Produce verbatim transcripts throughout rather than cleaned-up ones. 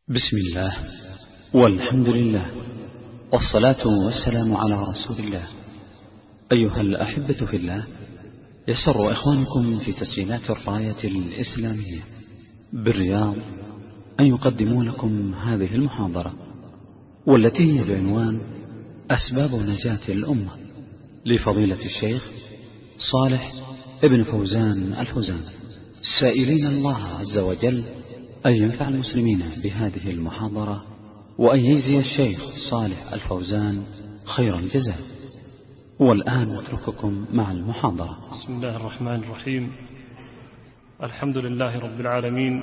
بسم الله والحمد لله والصلاة والسلام على رسول الله. أيها الأحبة في الله، يسر إخوانكم في تسجيلات الراية الإسلامية بالرياض أن يقدموا لكم هذه المحاضرة، والتي هي بعنوان أسباب نجاة الأمة لفضيلة الشيخ صالح ابن فوزان الفوزان، سائلين الله عز وجل أن ينفع المسلمين بهذه المحاضرة وأن يجزي الشيخ صالح الفوزان خير الجزاء. والآن نترككم مع المحاضرة. بسم الله الرحمن الرحيم. الحمد لله رب العالمين،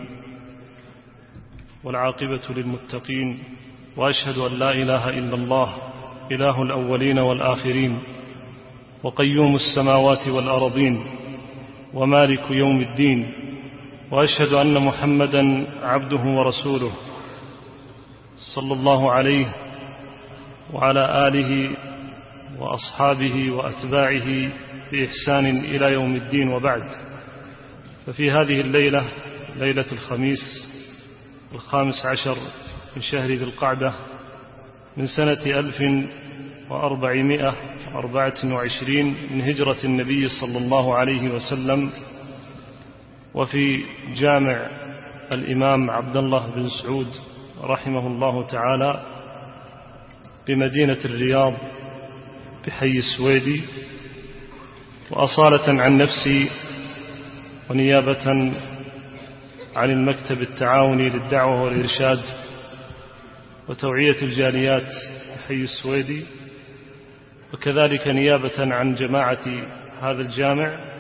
والعاقبة للمتقين، وأشهد أن لا إله إلا الله إله الأولين والآخرين، وقيوم السماوات والأرضين، ومالك يوم الدين، وأشهد أن محمدا عبده ورسوله صلى الله عليه وعلى آله وأصحابه وأتباعه بإحسان إلى يوم الدين، وبعد. ففي هذه الليلة، ليلة الخميس الخامس عشر من شهر ذي القعدة من سنة ألف وأربعمائة وأربعة وعشرين من هجرة النبي صلى الله عليه وسلم، وفي جامع الإمام عبد الله بن سعود رحمه الله تعالى بمدينة الرياض بحي السويدي. وأصالة عن نفسي ونيابة عن المكتب التعاوني للدعوة والإرشاد وتوعية الجاليات بحي السويدي، وكذلك نيابة عن جماعة هذا الجامع،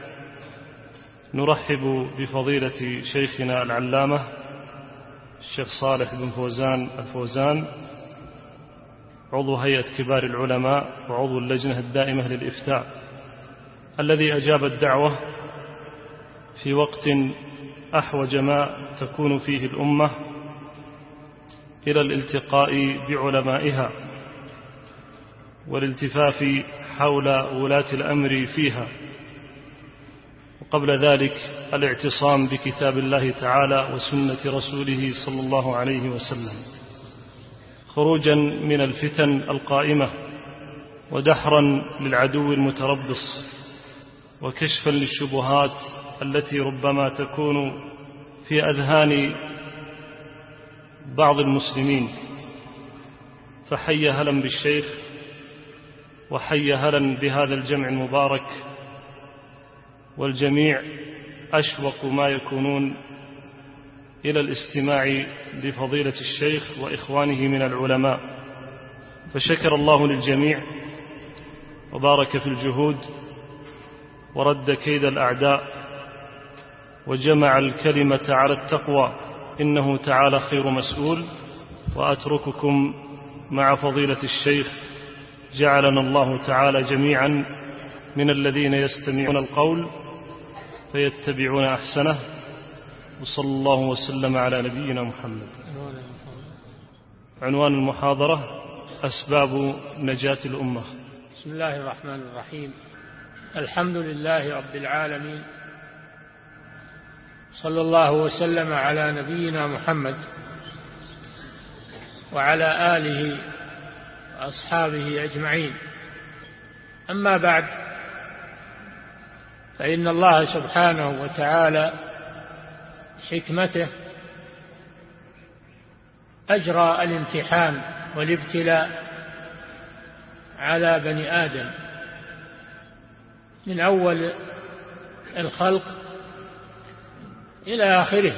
نرحب بفضيلة شيخنا العلامة الشيخ صالح بن فوزان الفوزان، عضو هيئة كبار العلماء وعضو اللجنة الدائمة للإفتاء، الذي أجاب الدعوة في وقت أحوج ما تكون فيه الأمة إلى الالتقاء بعلمائها والالتفاف حول ولاة الأمر فيها، وقبل ذلك الاعتصام بكتاب الله تعالى وسنة رسوله صلى الله عليه وسلم، خروجا من الفتن القائمة ودحرا للعدو المتربص، وكشفا للشبهات التي ربما تكون في أذهان بعض المسلمين. فحي هلا بالشيخ، وحي هلا بهذا الجمع المبارك، والجميع أشوق ما يكونون إلى الاستماع لفضيلة الشيخ وإخوانه من العلماء. فشكر الله للجميع وبارك في الجهود ورد كيد الأعداء وجمع الكلمة على التقوى، إنه تعالى خير مسؤول. وأترككم مع فضيلة الشيخ، جعلنا الله تعالى جميعا من الذين يستمعون القول فيتبعون أحسنه، وصلى الله وسلم على نبينا محمد. عنوان المحاضرة: أسباب نجاة الأمة. بسم الله الرحمن الرحيم. الحمد لله رب العالمين، صلى الله وسلم على نبينا محمد وعلى آله وأصحابه أجمعين. أما بعد، فإن الله سبحانه وتعالى حكمته أجرى الامتحان والابتلاء على بني آدم من أول الخلق إلى آخره.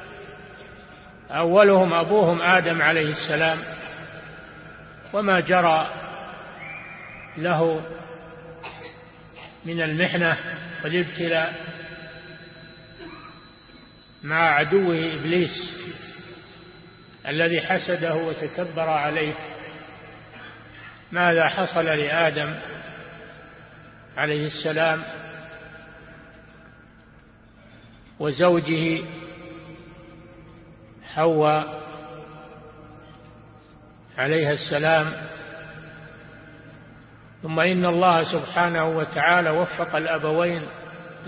أولهم أبوهم آدم عليه السلام، وما جرى له من المحنة والابتلاء مع عدوه إبليس الذي حسده وتكبر عليه. ماذا حصل لآدم عليه السلام وزوجه حواء عليها السلام؟ ثم إن الله سبحانه وتعالى وفق الأبوين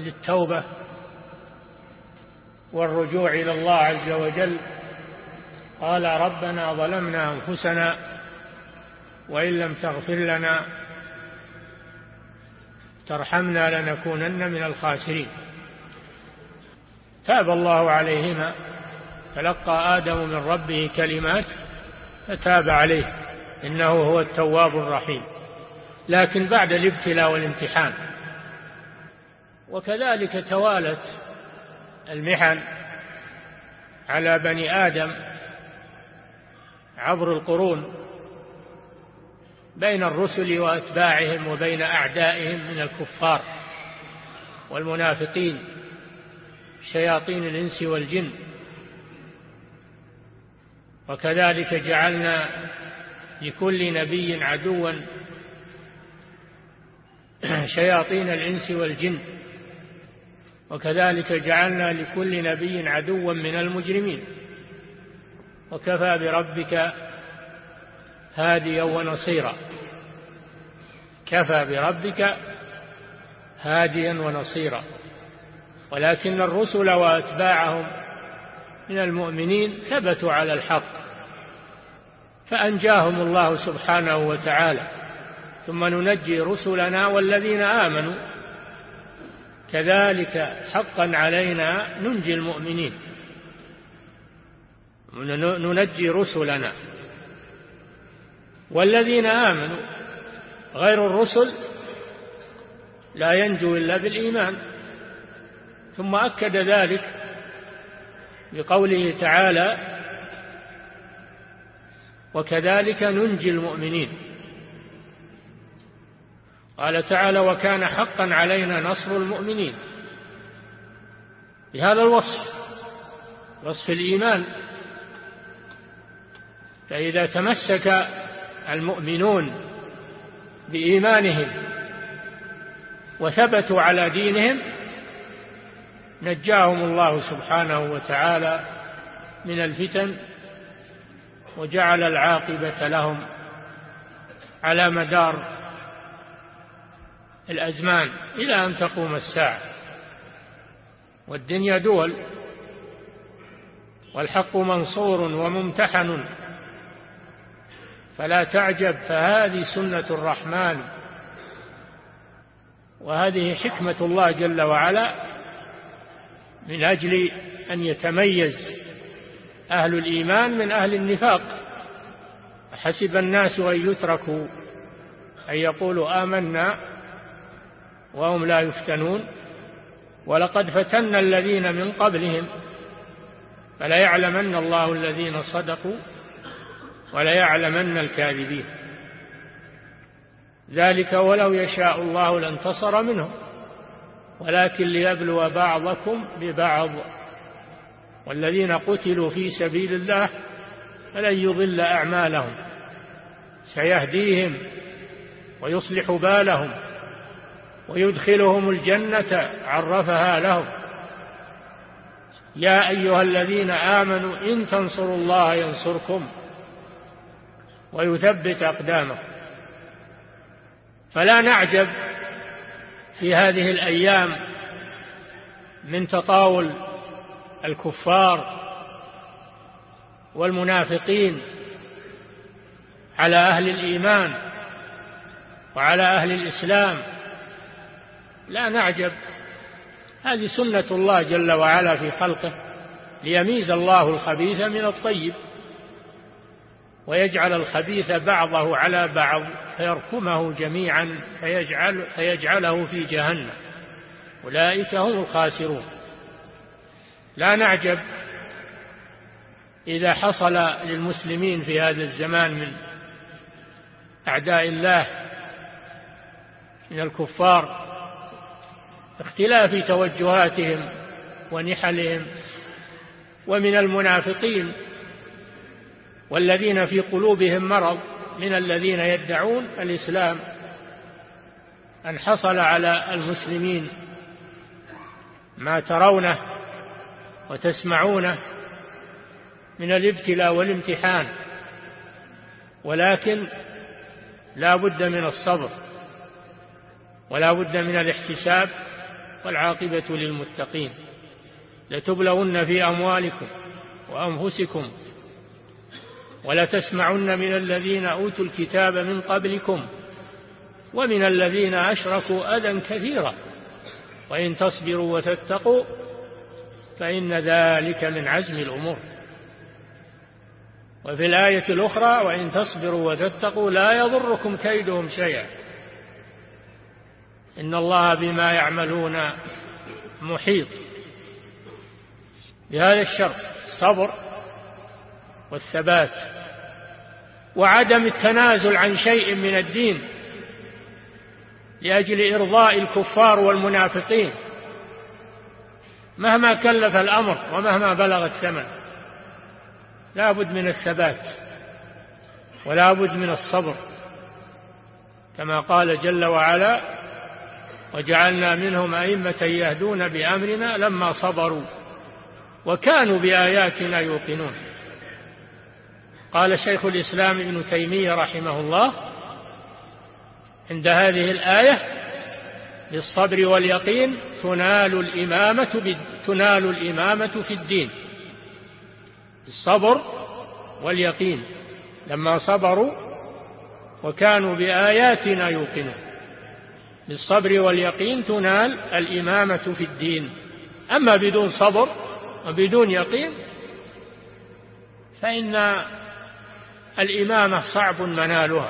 للتوبة والرجوع إلى الله عز وجل قال ربنا ظلمنا أنفسنا وإن لم تغفر لنا ترحمنا لنكونن من الخاسرين. تاب الله عليهما، تلقى آدم من ربه كلمات فتاب عليه إنه هو التواب الرحيم، لكن بعد الابتلاء والامتحان. وكذلك توالت المحن على بني آدم عبر القرون بين الرسل وأتباعهم وبين أعدائهم من الكفار والمنافقين شياطين الإنس والجن. وكذلك جعلنا لكل نبي عدوا شياطين الإنس والجن، وكذلك جعلنا لكل نبي عدوا من المجرمين، وكفى بربك هاديا ونصيرا. كفى بربك هاديا ونصيرا. ولكن الرسل وأتباعهم من المؤمنين ثبتوا على الحق فأنجاهم الله سبحانه وتعالى. ثم ننجي رسلنا والذين آمنوا كذلك حقا علينا ننجي المؤمنين. ننجي رسلنا والذين آمنوا، غير الرسل لا ينجو إلا بالإيمان. ثم أكد ذلك بقوله تعالى وكذلك ننجي المؤمنين. قال تعالى وكان حقا علينا نصر المؤمنين، بهذا الوصف، وصف الإيمان. فإذا تمسك المؤمنون بإيمانهم وثبتوا على دينهم نجاهم الله سبحانه وتعالى من الفتن وجعل العاقبة لهم على مدار الأزمان إلى أن تقوم الساعة. والدنيا دول، والحق منصور وممتحن، فلا تعجب، فهذه سنة الرحمن، وهذه حكمة الله جل وعلا من أجل أن يتميز أهل الإيمان من أهل النفاق. حسب الناس أن يتركوا أن يقولوا آمنا وهم لا يفتنون ولقد فتنا الذين من قبلهم فلا يعلمن الله الذين صدقوا ولا يعلمن الكاذبين. ذلك ولو يشاء الله لانتصر منهم ولكن ليبلو بعضكم ببعض والذين قتلوا في سبيل الله فلن يضل أعمالهم سيهديهم ويصلح بالهم ويدخلهم الجنة عرفها لهم. يا أيها الذين آمنوا إن تنصروا الله ينصركم ويثبت أقدامكم. فلا نعجب في هذه الأيام من تطاول الكفار والمنافقين على أهل الإيمان وعلى أهل الإسلام، لا نعجب. هذه سنة الله جل وعلا في خلقه ليميز الله الخبيث من الطيب ويجعل الخبيث بعضه على بعض فيركمه جميعا فيجعل فيجعله في جهنم، أولئك هم الخاسرون. لا نعجب إذا حصل للمسلمين في هذا الزمان من أعداء الله من الكفار اختلاف توجهاتهم ونحلهم، ومن المنافقين والذين في قلوبهم مرض من الذين يدعون الإسلام أن حصل على المسلمين ما ترونه وتسمعونه من الابتلاء والامتحان، ولكن لا بد من الصبر ولا بد من الاحتساب، والعاقبة للمتقين. لتبلون في أموالكم وأنفسكم ولتسمعن من الذين أوتوا الكتاب من قبلكم ومن الذين أشركوا أذى كثيرا وإن تصبروا وتتقوا فإن ذلك من عزم الأمور. وفي الآية الأخرى وإن تصبروا وتتقوا لا يضركم كيدهم شيئا إن الله بما يعملون محيط. بهذا الشرط الصبر والثبات وعدم التنازل عن شيء من الدين لأجل إرضاء الكفار والمنافقين مهما كلف الأمر ومهما بلغ الثمن. لا بد من الثبات ولا بد من الصبر كما قال جل وعلا وجعلنا منهم أئمة يهدون بأمرنا لما صبروا وكانوا بآياتنا يوقنون. قال شيخ الإسلام ابن تيمية رحمه الله عند هذه الآية بالصبر واليقين تنال الإمامة تنال الإمامة في الدين. الصبر واليقين لما صبروا وكانوا بآياتنا يوقنون. بالصبر واليقين تنال الإمامة في الدين. أما بدون صبر وبدون يقين فإن الإمامة صعب منالها.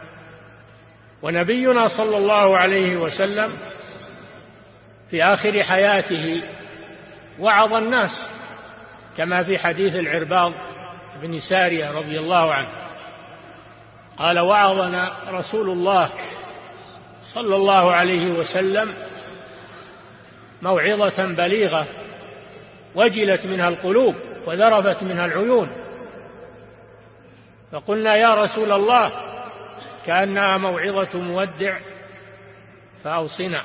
ونبينا صلى الله عليه وسلم في آخر حياته وعظ الناس كما في حديث العرباض بن سارية رضي الله عنه قال وعظنا رسول الله صلى الله عليه وسلم موعظة بليغة وجلت منها القلوب وذرفت منها العيون فقلنا يا رسول الله كأنها موعظة مودع فأوصنا.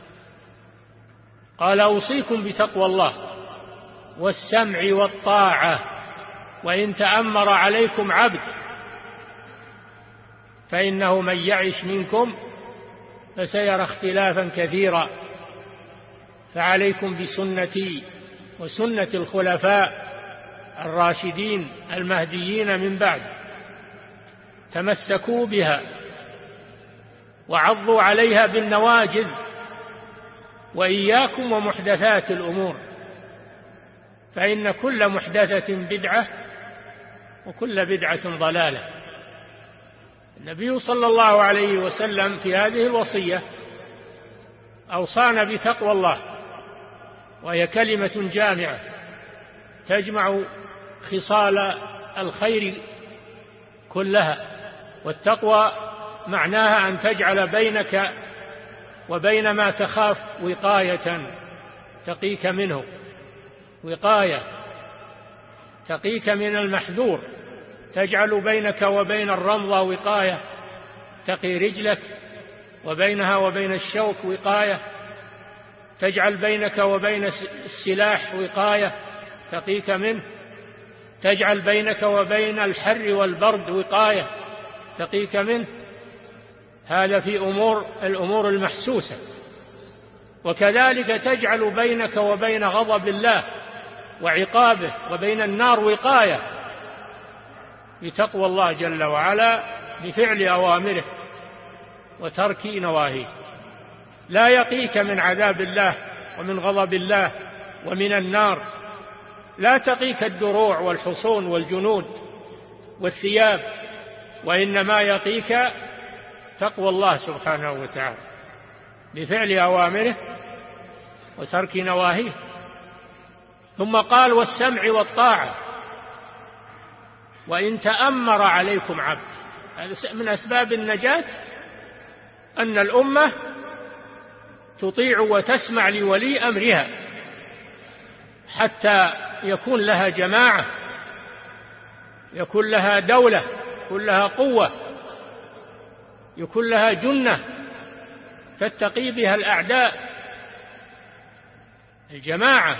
قال أوصيكم بتقوى الله والسمع والطاعة وإن تأمر عليكم عبد فإنه من يعش منكم فسيرى اختلافا كثيرا فعليكم بسنتي وسنة الخلفاء الراشدين المهديين من بعد تمسكوا بها وعضوا عليها بالنواجذ وإياكم ومحدثات الأمور فإن كل محدثة بدعة وكل بدعة ضلالة. النبي صلى الله عليه وسلم في هذه الوصية أوصانا بتقوى الله وهي كلمة جامعة تجمع خصال الخير كلها. والتقوى معناها أن تجعل بينك وبين ما تخاف وقاية تقيك منه وقاية تقيك من المحذور تجعل بينك وبين الرمضة وقاية تقي رجلك وبينها وبين الشوك وقاية تجعل بينك وبين السلاح وقاية تقيك منه تجعل بينك وبين الحر والبرد وقاية تقيك منه. هذا في أمور الأمور المحسوسة. وكذلك تجعل بينك وبين غضب الله وعقابه وبين النار وقاية بتقوى الله جل وعلا بفعل أوامره وترك نواهيه. لا يقيك من عذاب الله ومن غضب الله ومن النار. لا تقيك الدروع والحصون والجنود والثياب وإنما يقيك تقوى الله سبحانه وتعالى بفعل أوامره وترك نواهيه. ثم قال والسمع والطاعة وإن تأمر عليكم عبد. هذا من أسباب النجاة أن الأمة تطيع وتسمع لولي أمرها حتى يكون لها جماعة يكون لها دولة يكون لها قوة يكون لها جنة تتقي بها الأعداء. الجماعة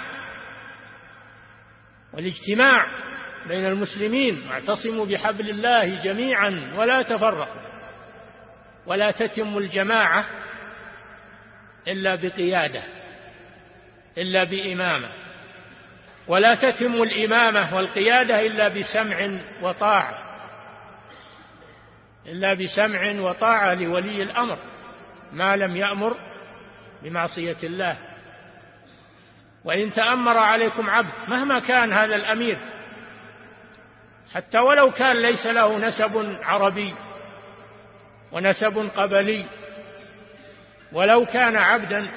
والاجتماع بين المسلمين واعتصموا بحبل الله جميعا ولا تفرقوا. ولا تتم الجماعة إلا بقيادة إلا بإمامة. ولا تتم الإمامة والقيادة إلا بسمع وطاعة إلا بسمع وطاعة لولي الأمر ما لم يأمر بمعصية الله. وإن تأمر عليكم عبد مهما كان هذا الأمير، حتى ولو كان ليس له نسب عربي ونسب قبلي، ولو كان عبدا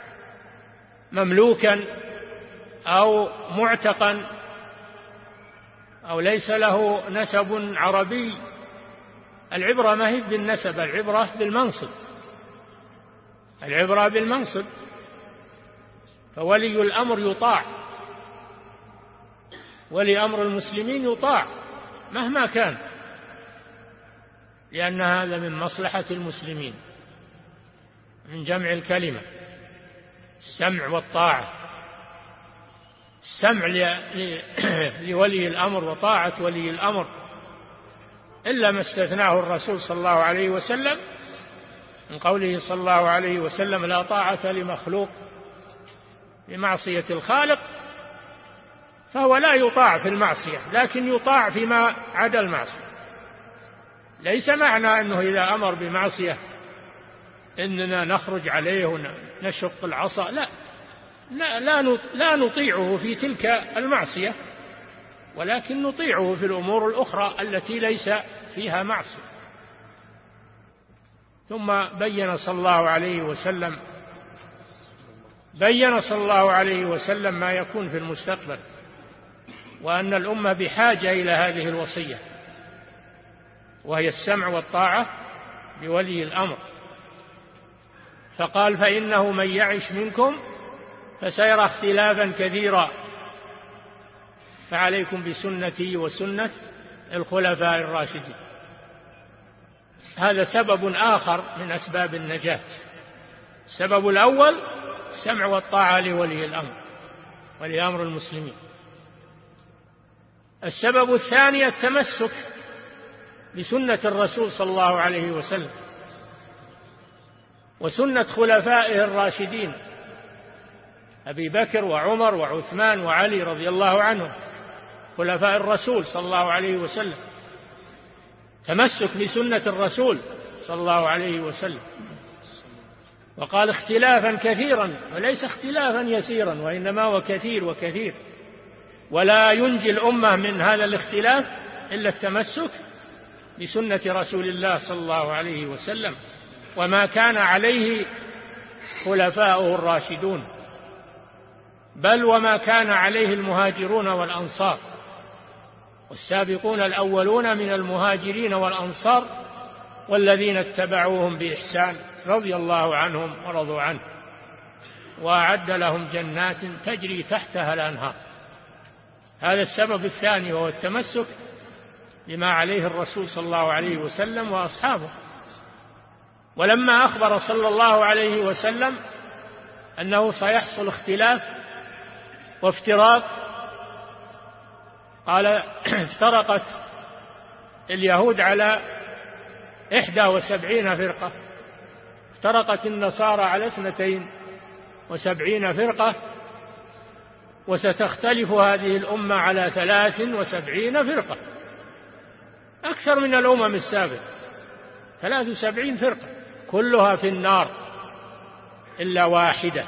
مملوكا أو معتقا أو ليس له نسب عربي، العبرة ما هي بالنسب، العبرة بالمنصب، العبرة بالمنصب. فولي الأمر يطاع، ولي أمر المسلمين يطاع مهما كان، لأن هذا من مصلحة المسلمين، من جمع الكلمة السمع والطاعة. السمع لولي الأمر وطاعة ولي الأمر إلا ما استثناه الرسول صلى الله عليه وسلم من قوله صلى الله عليه وسلم: لا طاعة لمخلوق بمعصية الخالق. فهو لا يطاع في المعصية، لكن يطاع فيما عدا المعصية. ليس معنى أنه إذا أمر بمعصية إننا نخرج عليه ونشق العصا، لا لا لا نطيعه في تلك المعصية، ولكن نطيعه في الأمور الأخرى التي ليس فيها معصية. ثم بين صلى الله عليه وسلم بين صلى الله عليه وسلم ما يكون في المستقبل، وأن الأمة بحاجة إلى هذه الوصية، وهي السمع والطاعة لولي الأمر. فقال: فإنه من يعش منكم فسيرى اختلافا كثيرا، فعليكم بسنتي وسنة الخلفاء الراشدين. هذا سبب آخر من أسباب النجاة. السبب الأول السمع والطاعة لولي الأمر ولي أمر المسلمين. السبب الثاني التمسك بسنة الرسول صلى الله عليه وسلم وسنة خلفائه الراشدين أبي بكر وعمر وعثمان وعلي رضي الله عنهم، خلفاء الرسول صلى الله عليه وسلم. تمسك بسنة الرسول صلى الله عليه وسلم. وقال: اختلافا كثيرا، وليس اختلافا يسيرا، وإنما هو كثير وكثير. ولا ينجي الأمة من هذا الاختلاف إلا التمسك بسنة رسول الله صلى الله عليه وسلم وما كان عليه خلفاؤه الراشدون، بل وما كان عليه المهاجرون والأنصار والسابقون الأولون من المهاجرين والأنصار والذين اتبعوهم بإحسان رضي الله عنهم ورضوا عنه، وأعد لهم جنات تجري تحتها الأنهار. هذا السبب الثاني، وهو التمسك بما عليه الرسول صلى الله عليه وسلم وأصحابه. ولما أخبر صلى الله عليه وسلم أنه سيحصل اختلاف وافتراق، قال: افترقت اليهود على إحدى وسبعين فرقة، افترقت النصارى على اثنتين وسبعين فرقة، وستختلف هذه الأمة على ثلاث وسبعين فرقة، أكثر من الأمم السابقة، ثلاث وسبعين فرقة كلها في النار إلا واحدة.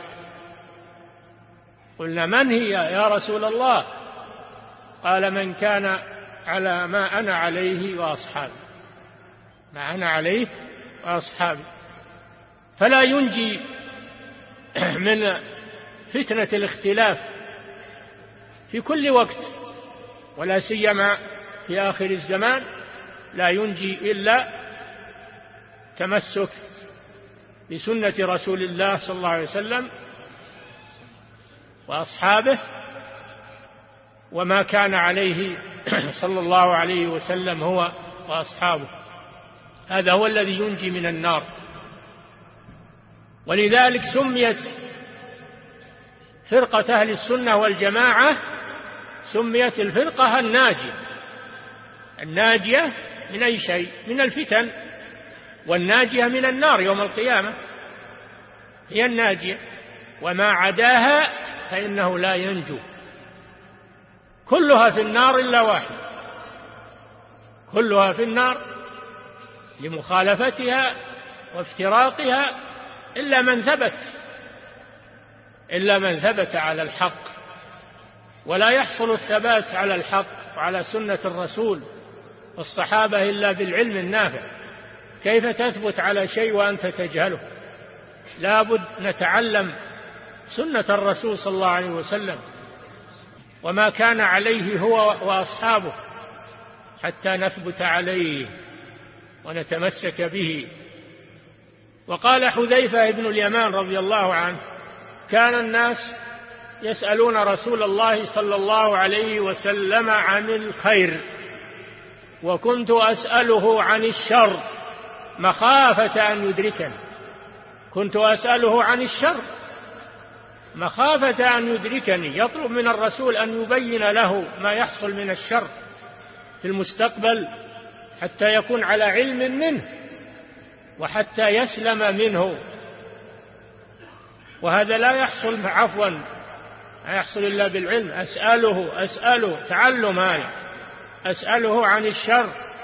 قلنا: من هي يا رسول الله؟ قال: من كان على ما أنا عليه وأصحابي، ما أنا عليه وأصحابي. فلا ينجي من فتنة الاختلاف في كل وقت، ولا سيما في آخر الزمان، لا ينجي إلا تمسك بسنة رسول الله صلى الله عليه وسلم وأصحابه وما كان عليه صلى الله عليه وسلم هو وأصحابه. هذا هو الذي ينجي من النار. ولذلك سميت فرقة أهل السنة والجماعة، سميت الفرقة الناجية. الناجية من أي شيء؟ من الفتن، والناجية من النار يوم القيامة، هي الناجية. وما عداها فإنه لا ينجو، كلها في النار إلا واحد، كلها في النار لمخالفتها وافتراقها إلا من ثبت إلا من ثبت على الحق. ولا يحصل الثبات على الحق وعلى سنة الرسول والصحابة إلا بالعلم النافع. كيف تثبت على شيء وأنت تجهله؟ لا بد نتعلم سنة الرسول صلى الله عليه وسلم وما كان عليه هو وأصحابه حتى نثبت عليه ونتمسك به. وقال حذيفة بن اليمان رضي الله عنه: كان الناس يسألون رسول الله صلى الله عليه وسلم عن الخير وكنت أسأله عن الشر مخافة أن يدركني. كنت أسأله عن الشر مخافة أن يدركني، يطلب من الرسول أن يبين له ما يحصل من الشر في المستقبل حتى يكون على علم منه وحتى يسلم منه. وهذا لا يحصل عفوا لا يحصل إلا بالعلم. أسأله أسأله تعلم هذا، أسأله عن الشر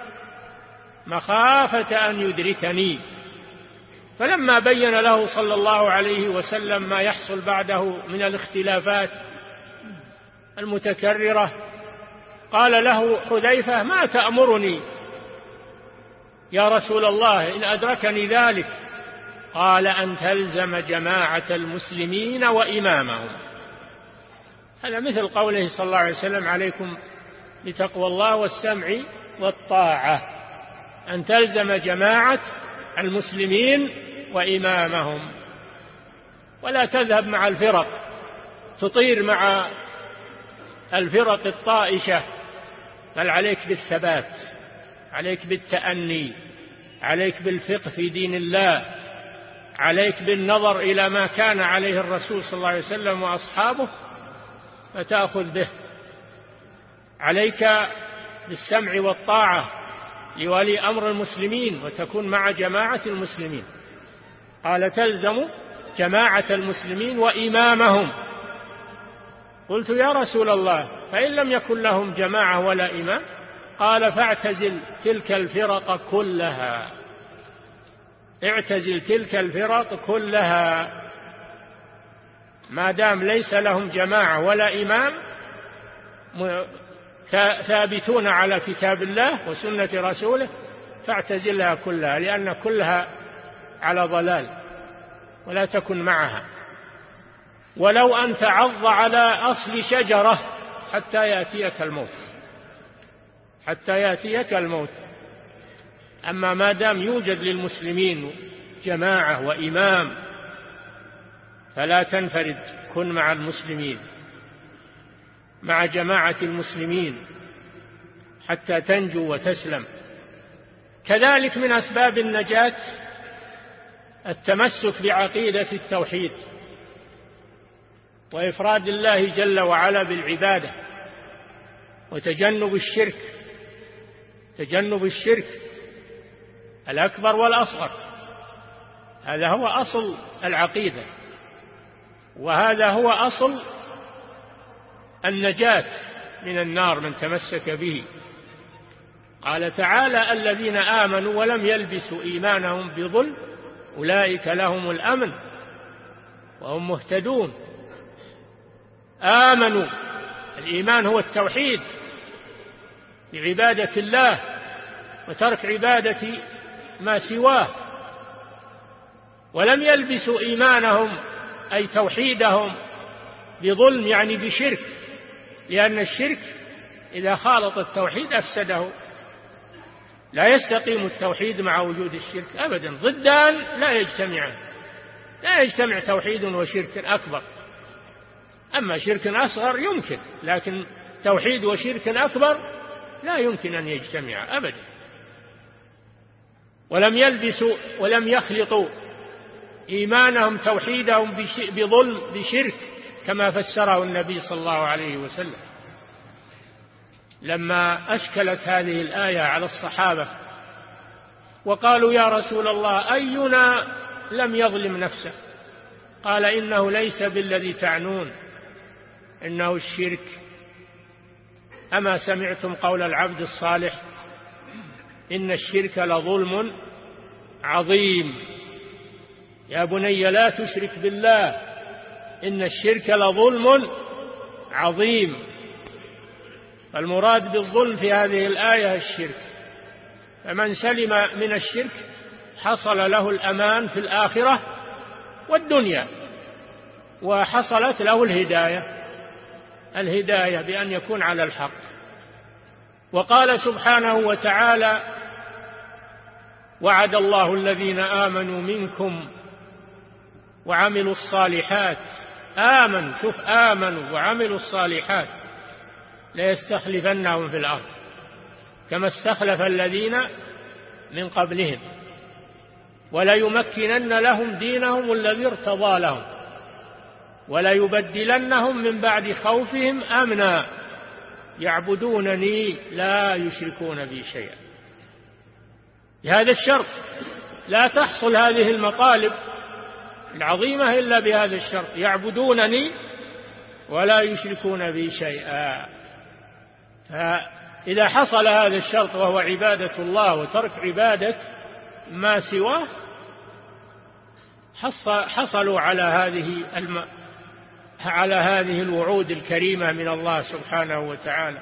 مخافة أن يدركني. فلما بين له صلى الله عليه وسلم ما يحصل بعده من الاختلافات المتكررة قال له حذيفة: ما تأمرني يا رسول الله إن أدركني ذلك؟ قال: أن تلزم جماعة المسلمين وإمامهم. هذا مثل قوله صلى الله عليه وسلم: عليكم بتقوى الله والسمع والطاعة. أن تلزم جماعة المسلمين وإمامهم، ولا تذهب مع الفرق تطير مع الفرق الطائشة، بل عليك بالثبات، عليك بالتأني، عليك بالفقه في دين الله، عليك بالنظر إلى ما كان عليه الرسول صلى الله عليه وسلم وأصحابه فتأخذ به. عليك بالسمع والطاعة لولي أمر المسلمين وتكون مع جماعة المسلمين. قال: تلزم جماعة المسلمين وإمامهم. قلت: يا رسول الله فإن لم يكن لهم جماعة ولا إمام؟ قال: فاعتزل تلك الفرق كلها. اعتزل تلك الفرق كلها ما دام ليس لهم جماعة ولا إمام ثابتون على كتاب الله وسنة رسوله، فاعتزلها كلها، لأن كلها على ضلال، ولا تكن معها. ولو أن تعض على أصل شجرة حتى يأتيك الموت، حتى يأتيك الموت. أما ما دام يوجد للمسلمين جماعة وإمام فلا تنفرد، كن مع المسلمين، مع جماعة المسلمين حتى تنجو وتسلم. كذلك من أسباب النجاة التمسك بعقيدة التوحيد وإفراد الله جل وعلا بالعبادة وتجنب الشرك، تجنب الشرك الأكبر والأصغر. هذا هو أصل العقيدة، وهذا هو أصل النجاة من النار من تمسك به. قال تعالى: الذين آمنوا ولم يلبسوا إيمانهم بظلم أولئك لهم الأمن وهم مهتدون. آمنوا، الإيمان هو التوحيد بعبادة الله وترك عبادة ما سواه. ولم يلبسوا إيمانهم أي توحيدهم بظلم، يعني بشرك، لأن الشرك إذا خالط التوحيد أفسده. لا يستقيم التوحيد مع وجود الشرك أبدا، ضدان لا يجتمعان. لا يجتمع توحيد وشرك أكبر. أما شرك أصغر يمكن، لكن توحيد وشرك أكبر لا يمكن أن يجتمع أبدا. ولم يلبسوا ولم يخلطوا إيمانهم توحيدهم بظلم بشرك، كما فسره النبي صلى الله عليه وسلم لما أشكلت هذه الآية على الصحابة وقالوا: يا رسول الله أينا لم يظلم نفسه؟ قال: إنه ليس بالذي تعنون، إنه الشرك. أما سمعتم قول العبد الصالح إن الشرك لظلم عظيم. يا بني لا تشرك بالله إن الشرك لظلم عظيم. المراد بالظلم في هذه الآية الشرك، فمن سلم من الشرك حصل له الأمان في الآخرة والدنيا، وحصلت له الهداية الهداية بأن يكون على الحق. وقال سبحانه وتعالى: وعد الله الذين آمنوا منكم وعملوا الصالحات. آمنوا، شوف، آمنوا وعملوا الصالحات ليستخلفنهم في الأرض كما استخلف الذين من قبلهم وليمكنن لهم دينهم الذي ارتضى لهم وليبدلنهم من بعد خوفهم أمنا يعبدونني لا يشركون بي شيئا. بهذا الشرط لا تحصل هذه المطالب العظيمة إلا بهذا الشرط: يعبدونني ولا يشركون بي شيئا. فإذا حصل هذا الشرط وهو عبادة الله وترك عبادة ما سواه حصلوا على هذه الم... على هذه الوعود الكريمة من الله سبحانه وتعالى: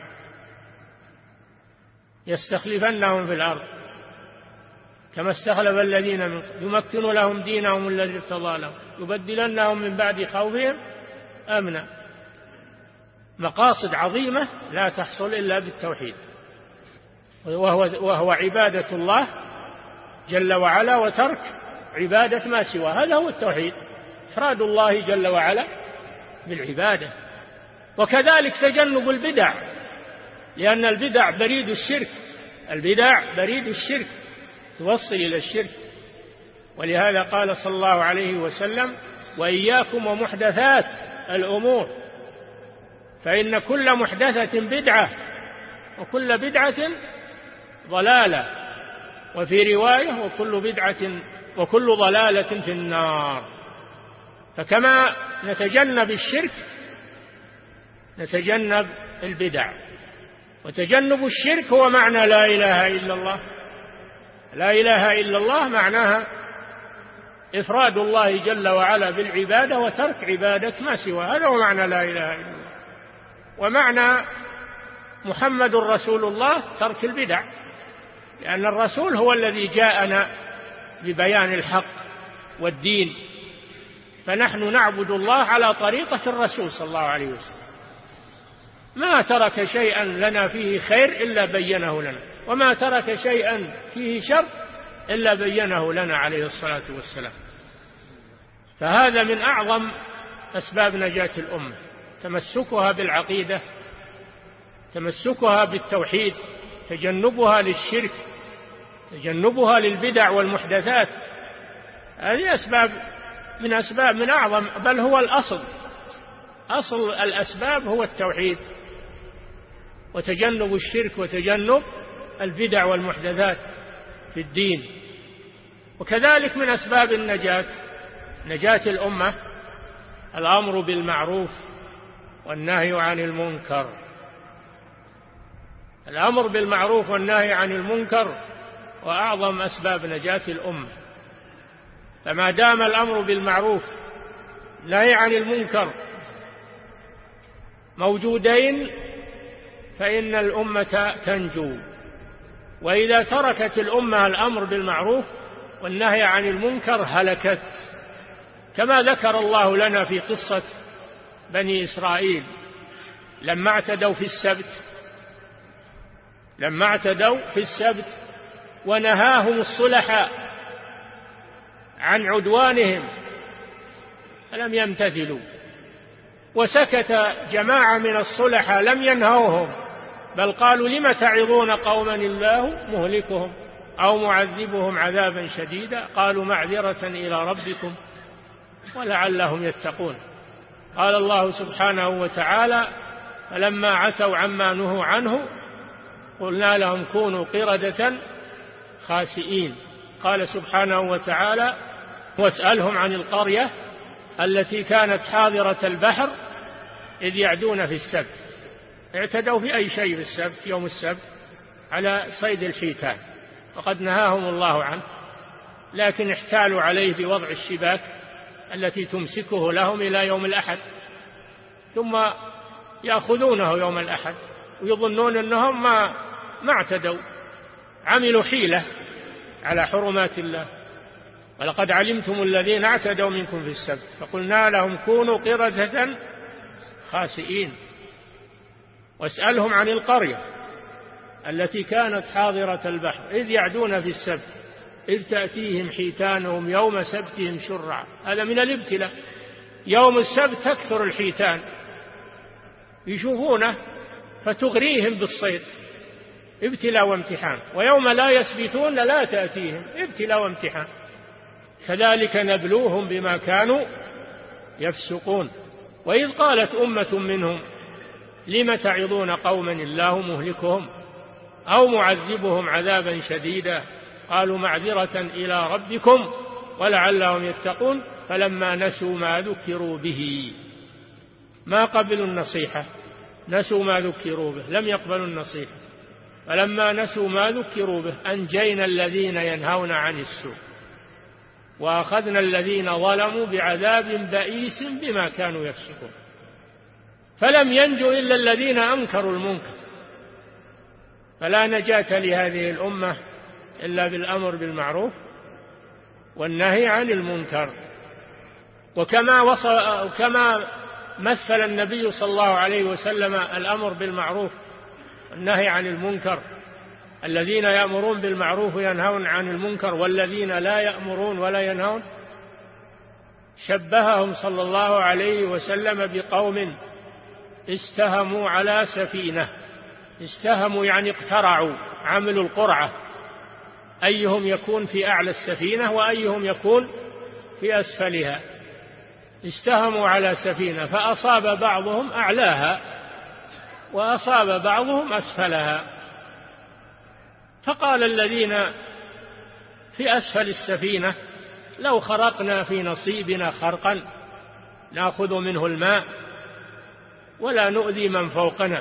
يستخلفنهم في الأرض كما استخلف الذين من يمكن لهم دينهم الذي ارتضى لهم يبدلنهم من بعد خوفهم أمنا. مقاصد عظيمة لا تحصل إلا بالتوحيد، وهو, وهو عبادة الله جل وعلا وترك عبادة ما سواه. هذا هو التوحيد، إفراد الله جل وعلا بالعبادة. وكذلك تجنب البدع، لأن البدع بريد الشرك، البدع بريد الشرك توصل إلى الشرك. ولهذا قال صلى الله عليه وسلم: وإياكم ومحدثات الأمور فإن كل محدثة بدعة وكل بدعة ضلالة، وفي رواية وكل بدعة وكل ضلالة في النار. فكما نتجنب الشرك نتجنب البدع. وتجنب الشرك هو معنى لا إله إلا الله. لا إله إلا الله معناها إفراد الله جل وعلا بالعبادة وترك عبادة ما سوى. هذا هو معنى لا إله إلا الله. ومعنى محمد رسول الله ترك البدع، لأن الرسول هو الذي جاءنا ببيان الحق والدين، فنحن نعبد الله على طريقة الرسول صلى الله عليه وسلم. ما ترك شيئا لنا فيه خير إلا بينه لنا، وما ترك شيئا فيه شر إلا بينه لنا عليه الصلاة والسلام. فهذا من أعظم أسباب نجاة الأمة، تمسكها بالعقيدة، تمسكها بالتوحيد، تجنبها للشرك، تجنبها للبدع والمحدثات. هذه أسباب من أسباب من أعظم، بل هو الأصل، أصل الأسباب هو التوحيد وتجنب الشرك وتجنب البدع والمحدثات في الدين. وكذلك من أسباب النجاة نجاة الأمة الأمر بالمعروف والنهي عن المنكر. الأمر بالمعروف والنهي عن المنكر وأعظم أسباب نجاة الأمة. فما دام الأمر بالمعروف والنهي عن المنكر موجودين فإن الأمة تنجو. وإذا تركت الأمة الأمر بالمعروف والنهي عن المنكر هلكت، كما ذكر الله لنا في قصة بني إسرائيل لما اعتدوا في السبت لما اعتدوا في السبت ونهاهم الصلحاء عن عدوانهم فلم يمتثلوا، وسكت جماعة من الصلحاء لم ينهوهم، بل قالوا: لم تعظون قوما الله مهلكهم أو معذبهم عذابا شديدا؟ قالوا: معذرة إلى ربكم ولعلهم يتقون. قال الله سبحانه وتعالى: فلما عتوا عما نهوا عنه قلنا لهم كونوا قردة خاسئين. قال سبحانه وتعالى: واسألهم عن القرية التي كانت حاضرة البحر إذ يعدون في السبت. اعتدوا في أي شيء في السبت، يوم السبت، على صيد الحيتان، وقد نهاهم الله عنه، لكن احتالوا عليه بوضع الشباك التي تمسكه لهم إلى يوم الأحد، ثم يأخذونه يوم الأحد ويظنون أنهم ما ما اعتدوا، عملوا حيلة على حرمات الله. ولقد علمتم الذين اعتدوا منكم في السبت فقلنا لهم كونوا قردة خاسئين. واسألهم عن القرية التي كانت حاضرة البحر إذ يعدون في السبت إذ تأتيهم حيتانهم يوم سبتهم شرعا. هذا من الابتلاء، يوم السبت تكثر الحيتان يشوفونه فتغريهم بالصيد، ابتلاء وامتحان. ويوم لا يسبتون لا تأتيهم، ابتلاء وامتحان. كذلك نبلوهم بما كانوا يفسقون. وإذ قالت أمة منهم لم تعظون قوما الله مهلكهم أو معذبهم عذابا شديدا قالوا معذرة إلى ربكم ولعلهم يتقون فلما نسوا ما ذكروا به، ما قبلوا النصيحة، نسوا ما ذكروا به، لم يقبلوا النصيحة. فلما نسوا ما ذكروا به أنجينا الذين ينهون عن السوء وأخذنا الذين ظلموا بعذاب بئيس بما كانوا يفسقون. فلم ينجوا إلا الذين أنكروا المنكر. فلا نجاة لهذه الأمة إلا بالأمر بالمعروف والنهي عن المنكر. وكما وصل كما مثل النبي صلى الله عليه وسلم الأمر بالمعروف والنهي عن المنكر، الذين يأمرون بالمعروف وينهون عن المنكر والذين لا يأمرون ولا ينهون، شبههم صلى الله عليه وسلم بقوم استهموا على سفينة. استهموا يعني اقترعوا، عملوا القرعة أيهم يكون في أعلى السفينة وأيهم يكون في أسفلها. استهموا على سفينة فأصاب بعضهم أعلاها وأصاب بعضهم أسفلها. فقال الذين في أسفل السفينة لو خرقنا في نصيبنا خرقا نأخذ منه الماء ولا نؤذي من فوقنا.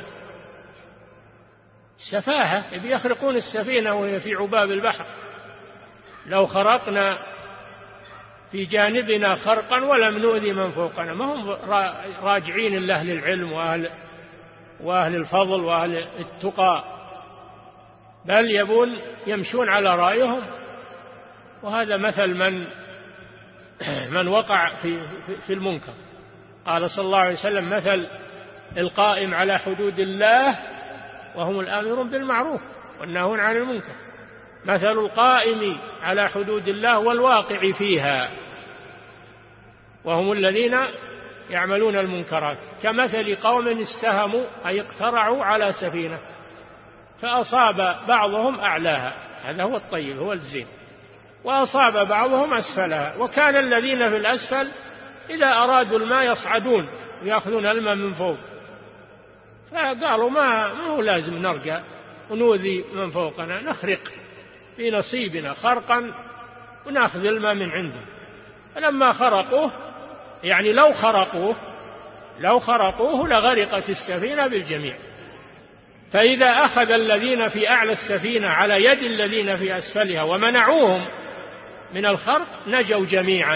سفاهة، بيخرقون السفينة وهي في عباب البحر. لو خرقنا في جانبنا خرقا ولم نؤذي من فوقنا. ما هم راجعين لأهل العلم وأهل, وأهل الفضل وأهل التقى، بل يبون يمشون على رأيهم. وهذا مثل من من وقع في في المنكر. قال صلى الله عليه وسلم مثل القائم على حدود الله وهم الآمرون بالمعروف والناهون عن المنكر مثل القائم على حدود الله والواقع فيها وهم الذين يعملون المنكرات كمثل قوم استهموا أي اقترعوا على سفينة فأصاب بعضهم أعلاها، هذا هو الطيب هو الزين، وأصاب بعضهم أسفلها. وكان الذين في الأسفل إذا أرادوا الماء يصعدون ويأخذون الماء من فوق، فقالوا ما, ما هو لازم نرجع ونؤذي من فوقنا، نخرق في نصيبنا خرقا ونأخذ الماء من عنده. فلما خرقوه يعني لو خرقوه لو خرقوه لغرقت السفينة بالجميع. فإذا أخذ الذين في أعلى السفينة على يد الذين في أسفلها ومنعوهم من الخرق نجوا جميعا،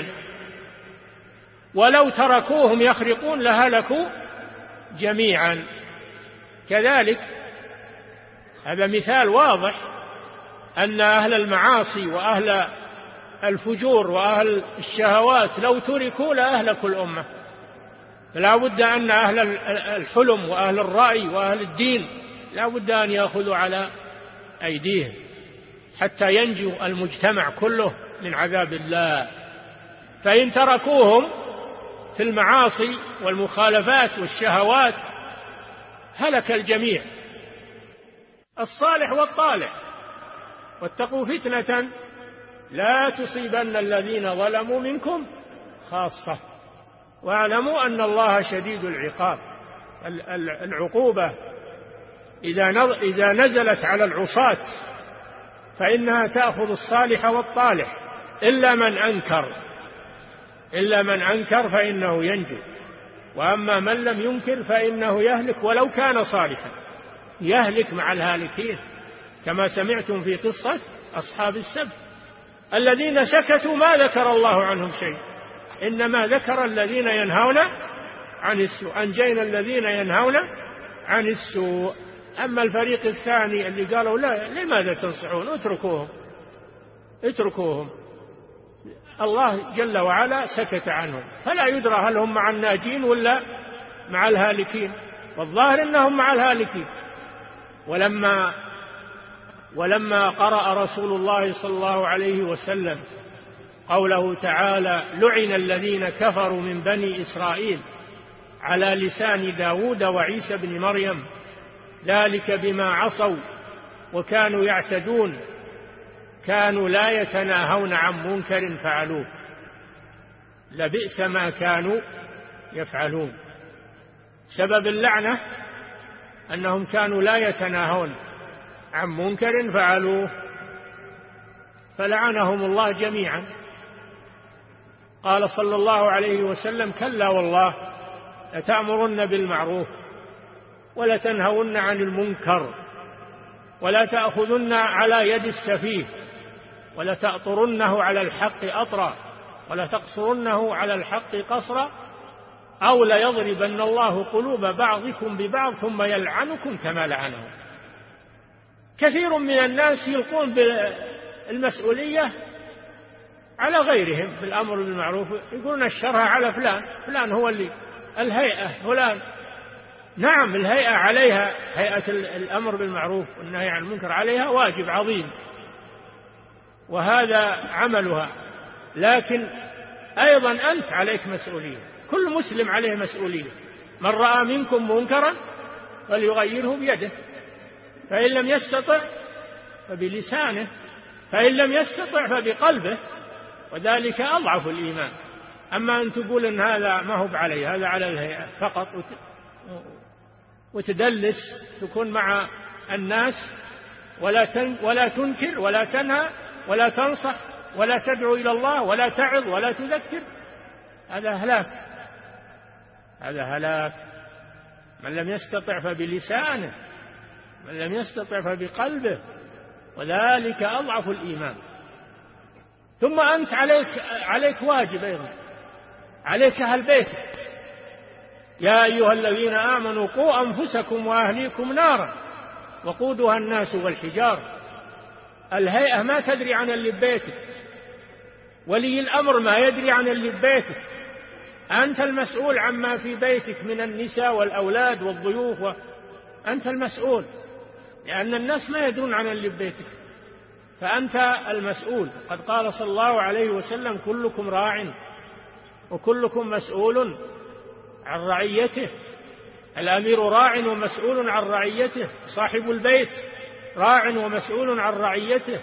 ولو تركوهم يخرقون لهلكوا جميعا. كذلك هذا مثال واضح أن أهل المعاصي وأهل الفجور وأهل الشهوات لو تركوا لأهلكوا الأمة. فلا بد أن أهل الحلم وأهل الرأي وأهل الدين لا بد أن يأخذوا على أيديهم حتى ينجو المجتمع كله من عذاب الله. فإن تركوهم في المعاصي والمخالفات والشهوات هلك الجميع، الصالح والطالح. واتقوا فتنة لا تصيبن الذين ظلموا منكم خاصة واعلموا أن الله شديد العقاب. العقوبة إذا نزلت على العصاة فإنها تأخذ الصالح والطالح إلا من أنكر إلا من أنكر فإنه ينجو، وأما من لم ينكر فإنه يهلك ولو كان صالحا، يهلك مع الهالكين كما سمعتم في قصة أصحاب السبت الذين سكتوا ما ذكر الله عنهم شيء، إنما ذكر الذين ينهون عن السوء، أنجينا الذين ينهون عن السوء. أما الفريق الثاني اللي قالوا لا، لماذا تنصحون؟ اتركوهم اتركوهم الله جل وعلا سكت عنهم، فلا يدرى هل هم مع الناجين ولا مع الهالكين، والظاهر إنهم مع الهالكين. ولما ولما قرأ رسول الله صلى الله عليه وسلم قوله تعالى لعن الذين كفروا من بني إسرائيل على لسان داود وعيسى بن مريم ذلك بما عصوا وكانوا يعتدون كانوا لا يتناهون عن منكر فعلوه لبئس ما كانوا يفعلون. سبب اللعنة أنهم كانوا لا يتناهون عن منكر فعلوه فلعنهم الله جميعا. قال صلى الله عليه وسلم كلا والله لتأمرن بالمعروف ولتنهون عن المنكر ولا تأخذن على يد السفيه ولتأطرنه على الحق أطرا ولا تقصرنه على الحق قصرا أو ليضربن الله قلوب بعضكم ببعض ثم يلعنكم كما لعنهم. كثير من الناس يلقون بالمسؤولية على غيرهم بالأمر بالمعروف، يقولون الشرع على فلان، فلان هو اللي الهيئة فلان. نعم الهيئة عليها، هيئة الأمر بالمعروف والنهي عن المنكر عليها واجب عظيم وهذا عملها، لكن أيضا أنت عليك مسؤولية، كل مسلم عليه مسؤولية. من رأى منكم منكرا فليغيره بيده فإن لم يستطع فبلسانه فإن لم يستطع فبقلبه وذلك أضعف الإيمان. أما أن تقول إن هذا ما هو عليه، هذا على الهيئة فقط وتدلس تكون مع الناس ولا ولا تنكر ولا تنهى ولا تنصح ولا تدعو إلى الله ولا تعظ ولا تذكر، هذا هلاك، هذا هلاك. من لم يستطع فبلسانه من لم يستطع فبقلبه وذلك أضعف الإيمان. ثم أنت عليك عليك واجب أيضا، عليك أهل بيتك. يا أيها الذين آمنوا قوا أنفسكم وأهليكم نارا وقودها الناس والحجار. الهيئة ما تدري عن اللي ببيتك، ولي الأمر ما يدري عن اللي ببيتك، أنت المسؤول عما في بيتك من النساء والأولاد والضيوف، أنت المسؤول، لأن الناس ما يدرون عن اللي ببيتك، فأنت المسؤول. قد قال صلى الله عليه وسلم كلكم راع وكلكم مسؤول عن رعيته. الأمير راع ومسؤول عن رعيته، صاحب البيت راع ومسؤول عن رعيته،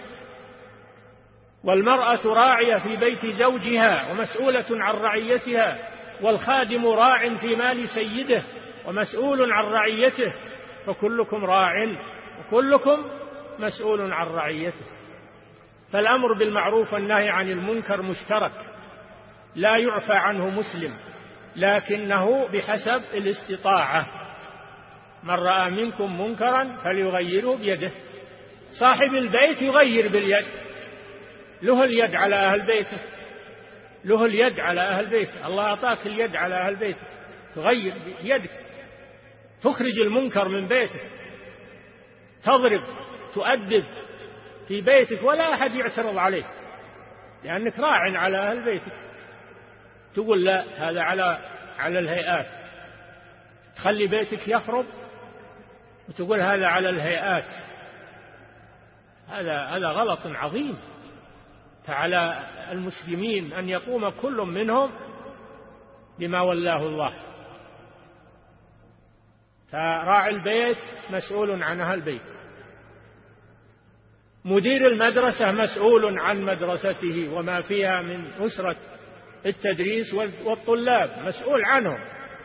والمرأة راعية في بيت زوجها ومسؤولة عن رعيتها، والخادم راع في مال سيده ومسؤول عن رعيته، فكلكم راع وكلكم مسؤول عن رعيته. فالأمر بالمعروف والنهي عن المنكر مشترك لا يعفى عنه مسلم، لكنه بحسب الاستطاعة. من رأى منكم منكرا فليغيره بيده. صاحب البيت يغير باليد، له اليد على أهل بيته، له اليد على أهل بيته. الله أعطاك اليد على أهل بيته، تغير بيدك، تخرج المنكر من بيتك، تضرب تؤدب في بيتك ولا أحد يعترض عليك لأنك راع على أهل بيتك. تقول لا هذا على على الهيئات، تخلي بيتك يخرب وتقول هذا على الهيئات، هذا هذا غلط عظيم. فعلى المسلمين أن يقوم كل منهم بما ولاه الله. فراعي البيت مسؤول عن أهل البيت، مدير المدرسة مسؤول عن مدرسته وما فيها من أسرة التدريس والطلاب، مسؤول عنهم.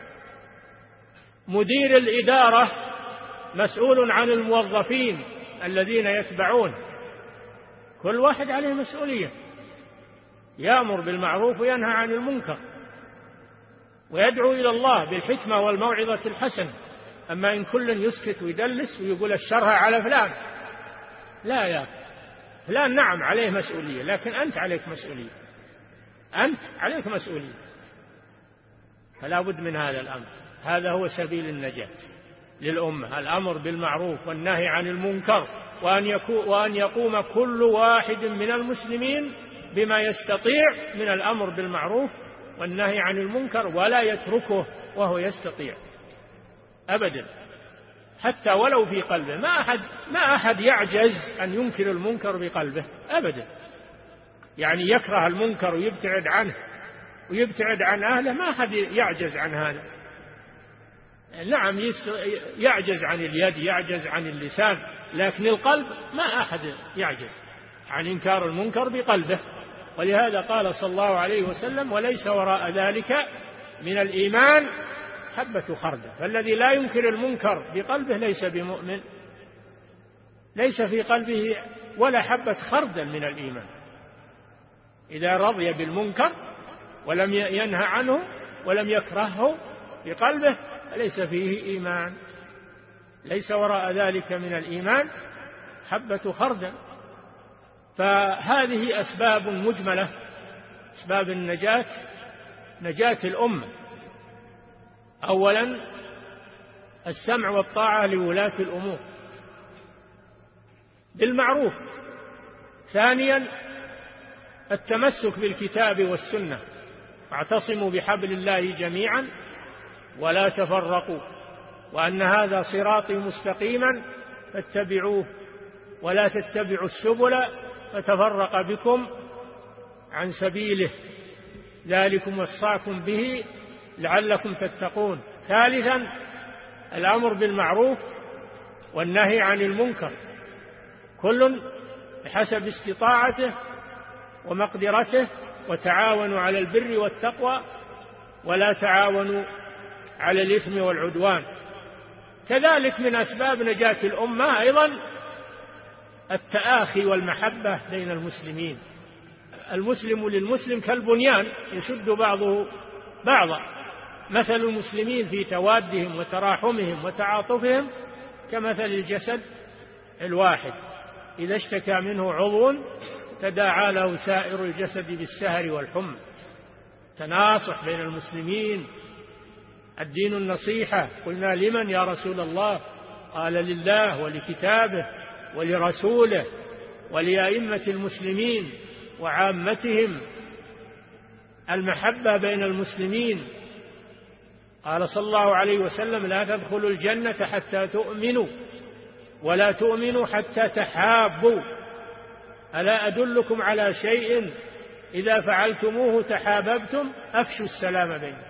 مدير الإدارة مسؤول عن الموظفين الذين يتبعون، كل واحد عليه مسؤولية، يأمر بالمعروف وينهى عن المنكر ويدعو إلى الله بالحكمة والموعظة الحسنة. أما إن كل يسكت ويدلس ويقول الشرع على فلان، لا يا فلان نعم عليه مسؤولية، لكن أنت عليك مسؤولية، أنت عليك مسؤولية. فلا بد من هذا الأمر. هذا هو سبيل النجاة للأمة، الأمر بالمعروف والنهي عن المنكر، وأن, يكون وأن يقوم كل واحد من المسلمين بما يستطيع من الأمر بالمعروف والنهي عن المنكر، ولا يتركه وهو يستطيع أبدا، حتى ولو في قلبه. ما أحد, ما أحد يعجز أن ينكر المنكر بقلبه أبدا، يعني يكره المنكر ويبتعد عنه ويبتعد عن أهله، ما أحد يعجز عن هذا. نعم يعجز عن اليد، يعجز عن اللسان، لكن القلب ما أحد يعجز عن إنكار المنكر بقلبه. ولهذا قال صلى الله عليه وسلم: وليس وراء ذلك من الإيمان حبة خردل. فالذي لا ينكر المنكر بقلبه ليس بمؤمن، ليس في قلبه ولا حبة خردل من الإيمان. إذا رضي بالمنكر ولم ينهى عنه ولم يكرهه بقلبه فليس فيه إيمان، ليس وراء ذلك من الإيمان حبة خردل. فهذه أسباب مجملة، أسباب النجاة، نجاة الأمة. أولا السمع والطاعة لولاة الأمور بالمعروف. ثانيا التمسك بالكتاب والسنة، واعتصموا بحبل الله جميعا ولا تفرقوا، وأن هذا صراطي مستقيما فاتبعوه ولا تتبعوا السبل فتفرق بكم عن سبيله، ذلكم وصاكم به لعلكم تتقون. ثالثا الأمر بالمعروف والنهي عن المنكر، كل بحسب استطاعته ومقدرته، وتعاونوا على البر والتقوى ولا تعاونوا على الإثم والعدوان. كذلك من أسباب نجاة الأمة أيضا التآخي والمحبة بين المسلمين. المسلم للمسلم كالبنيان يشد بعضه بعضا، مثل المسلمين في توادهم وتراحمهم وتعاطفهم كمثل الجسد الواحد إذا اشتكى منه عضو تداعى له سائر الجسد بالسهر والحمى. تناصح بين المسلمين، الدين النصيحة. قلنا: لمن يا رسول الله؟ قال: لله ولكتابه ولرسوله ولأئمة المسلمين وعامتهم. المحبة بين المسلمين. قال صلى الله عليه وسلم: لا تدخلوا الجنة حتى تؤمنوا ولا تؤمنوا حتى تحابوا، ألا أدلكم على شيء إذا فعلتموه تحاببتم؟ أفشوا السلام بينكم.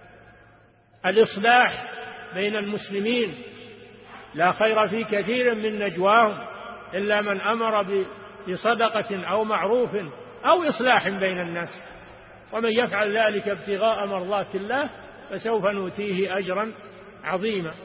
الإصلاح بين المسلمين، لا خير في كثير من نجواهم إلا من أمر بصدقة أو معروف أو إصلاح بين الناس، ومن يفعل ذلك ابتغاء مرضات الله فسوف نؤتيه أجرا عظيما.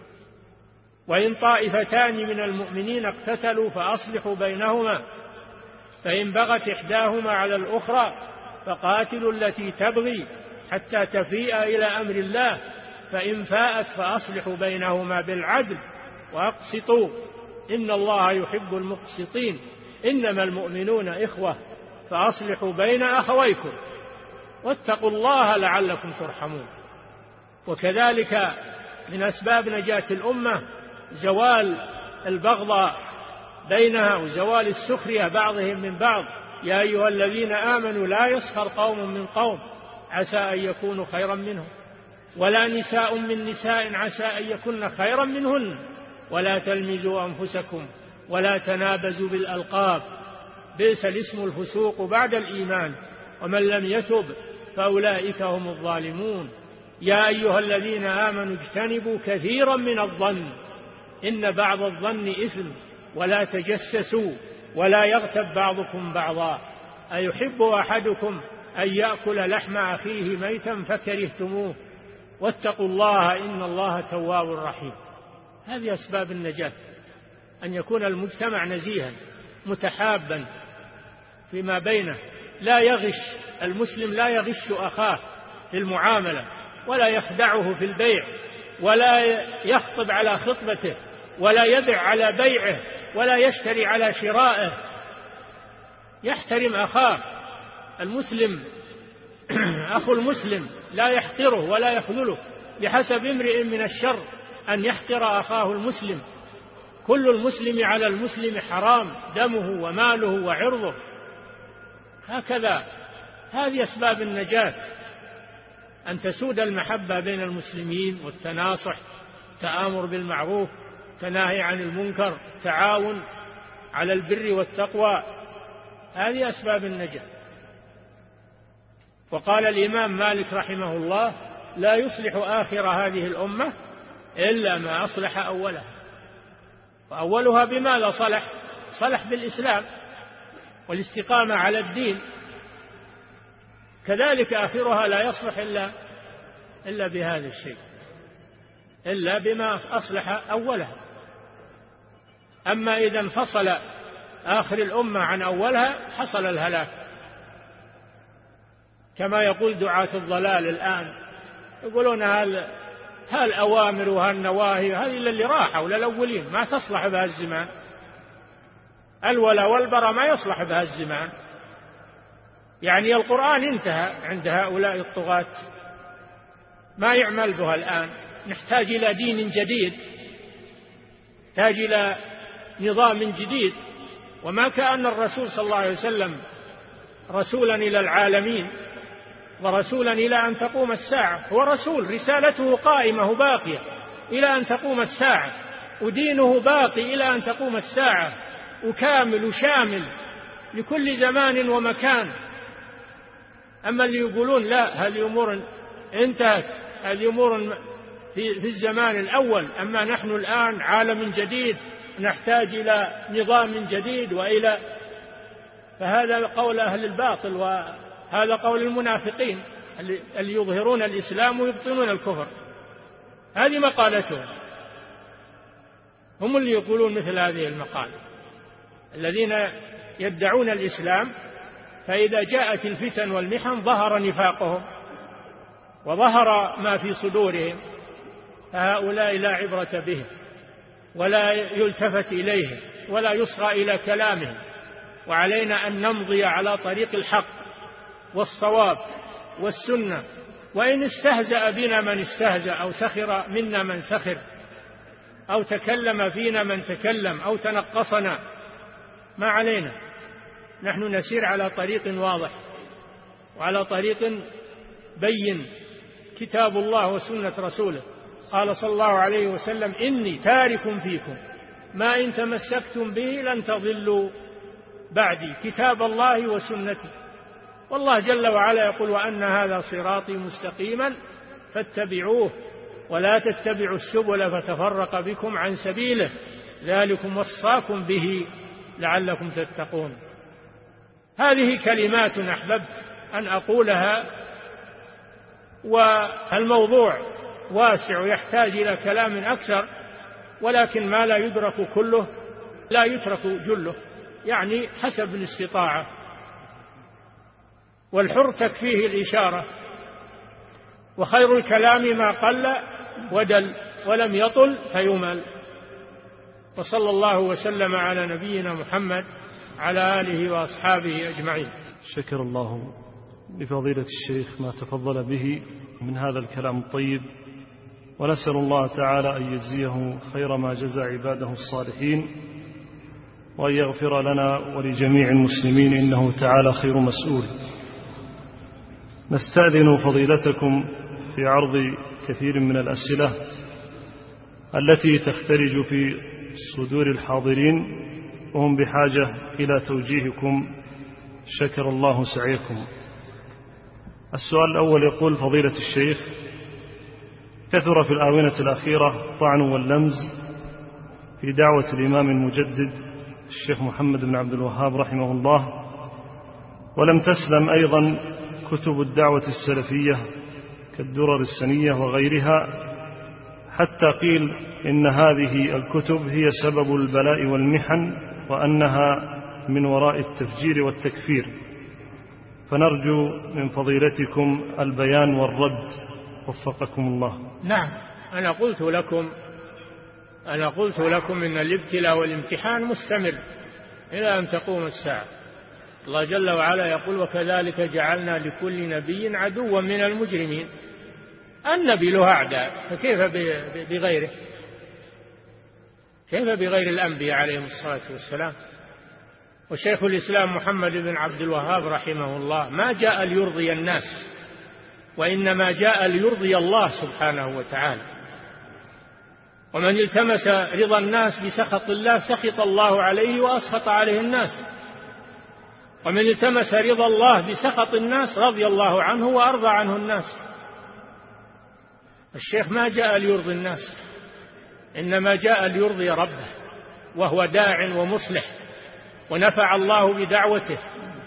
وإن طائفتان من المؤمنين اقتتلوا فأصلحوا بينهما، فإن بغت إحداهما على الأخرى فقاتلوا التي تبغي حتى تفيء إلى أمر الله، فإن فاءت فأصلحوا بينهما بالعدل وأقسطوا إن الله يحب المقسطين. إنما المؤمنون إخوة فأصلحوا بين أخويكم واتقوا الله لعلكم ترحمون. وكذلك من أسباب نجاة الأمة زوال البغضاء بينها وزوال السخرية بعضهم من بعض. يا أيها الذين آمنوا لا يسخر قوم من قوم عسى أن يكونوا خيرا منهم، ولا نساء من نساء عسى أن يكون خيرا منهن، ولا تلمزوا أنفسكم ولا تنابزوا بالألقاب، بئس الاسم الفسوق بعد الإيمان، ومن لم يتب فأولئك هم الظالمون. يا أيها الذين آمنوا اجتنبوا كثيرا من الظن إن بعض الظن إثم، ولا تجسسوا ولا يغتب بعضكم بعضا، أيحب أحدكم أن يأكل لحم أخيه ميتا فكرهتموه، واتقوا الله إن الله تواب رحيم. هذه أسباب النجاة، أن يكون المجتمع نزيها متحابا فيما بينه، لا يغش المسلم، لا يغش أخاه في المعاملة، ولا يخدعه في البيع، ولا يخطب على خطبته، ولا يبع على بيعه، ولا يشتري على شرائه، يحترم أخاه المسلم أخو المسلم، لا يحقره ولا يخذله، بحسب امرئ من الشر أن يحقر أخاه المسلم. كل المسلم على المسلم حرام، دمه وماله وعرضه. هكذا هذه أسباب النجاة، أن تسود المحبة بين المسلمين والتناصح، تآمر بالمعروف، تناهي عن المنكر، تعاون على البر والتقوى. هذه أسباب النجاة. وقال الإمام مالك رحمه الله: لا يصلح آخر هذه الأمة إلا ما أصلح أولها. وأولها بماذا صلح؟ صلح بالإسلام والاستقامة على الدين. كذلك آخرها لا يصلح إلا إلا بهذا الشيء، إلا بما أصلح أولها. أما إذا انفصل آخر الأمة عن أولها حصل الهلاك، كما يقول دعاة الضلال الآن، يقولون هل هالأوامر وهالنواهي هذه اللي راحوا ولا الأولين، ما تصلح بها الزمان. الولا والبرى ما يصلح بها الزمان، يعني القرآن انتهى عند هؤلاء الطغاة، ما يعمل بها الآن. نحتاج إلى دين جديد، نحتاج إلى نظام جديد. وما كان الرسول صلى الله عليه وسلم رسولا إلى العالمين ورسولا إلى أن تقوم الساعة، هو رسول رسالته قائمة باقية إلى أن تقوم الساعة، ودينه باقي إلى أن تقوم الساعة، وكامل وشامل لكل زمان ومكان. أما اللي يقولون لا هذه أمور انتهت، هذه أمور في الزمان الأول، أما نحن الآن عالم جديد نحتاج إلى نظام جديد وإلى، فهذا قول أهل الباطل، وهذا قول المنافقين اللي يظهرون الإسلام ويبطنون الكفر. هذه مقالتهم، هم اللي يقولون مثل هذه المقالة، الذين يدعون الإسلام، فإذا جاءت الفتن والمحن ظهر نفاقهم وظهر ما في صدورهم، فهؤلاء لا عبرة بهم ولا يلتفت إليهم ولا يصغى إلى كلامهم. وعلينا أن نمضي على طريق الحق والصواب والسنة، وإن استهزأ بنا من استهزأ، أو سخر منا من سخر، أو تكلم فينا من تكلم، أو تنقصنا، ما علينا، نحن نسير على طريق واضح وعلى طريق بين، كتاب الله وسنة رسوله. قال صلى الله عليه وسلم: إني تارك فيكم ما إن تمسكتم به لن تضلوا بعدي، كتاب الله وسنتي. والله جل وعلا يقول: وأن هذا صراطي مستقيما فاتبعوه ولا تتبعوا السبل فتفرق بكم عن سبيله، ذلكم وصاكم به لعلكم تتقون. هذه كلمات أحببت أن أقولها، والموضوع واسع يحتاج إلى كلام أكثر، ولكن ما لا يدرك كله لا يترك جله، يعني حسب الاستطاعة. والحر تكفيه الإشارة، وخير الكلام ما قل ودل ولم يطل فيمل. وصلى الله وسلم على نبينا محمد على آله وأصحابه أجمعين. شكر الله لفضيلة الشيخ ما تفضل به من هذا الكلام الطيب، ونسأل الله تعالى أن يجزيه خير ما جزى عباده الصالحين، وأن يغفر لنا ولجميع المسلمين، إنه تعالى خير مسؤول. نستأذن فضيلتكم في عرض كثير من الأسئلة التي تخترج في صدور الحاضرين، وهم بحاجة إلى توجيهكم، شكر الله سعيكم. السؤال الأول يقول: فضيلة الشيخ، كثر في الآونة الأخيرة طعن واللمز في دعوة الإمام المجدد الشيخ محمد بن عبد الوهاب رحمه الله، ولم تسلم أيضا كتب الدعوة السلفية كالدرر السنية وغيرها، حتى قيل إن هذه الكتب هي سبب البلاء والمحن، وأنها من وراء التفجير والتكفير، فنرجو من فضيلتكم البيان والرد، وفقكم الله. نعم، أنا قلت لكم أنا قلت لكم إن الابتلاء والامتحان مستمر إلى أن تقوم الساعة. الله جل وعلا يقول: وكذلك جعلنا لكل نبي عدوا من المجرمين. النبي له أعداء، فكيف بغيره؟ كيف بغير الأنبياء عليهم الصلاة والسلام؟ وشيخ الإسلام محمد بن عبد الوهاب رحمه الله ما جاء ليرضي الناس، وإنما جاء ليرضي الله سبحانه وتعالى. ومن التمس رضا الناس بسخط الله سخط الله عليه وأسخط عليه الناس، ومن التمس رضا الله بسخط الناس رضي الله عنه وأرضى عنه الناس. الشيخ ما جاء ليرضي الناس، إنما جاء ليرضي ربه، وهو داع ومصلح، ونفع الله بدعوته،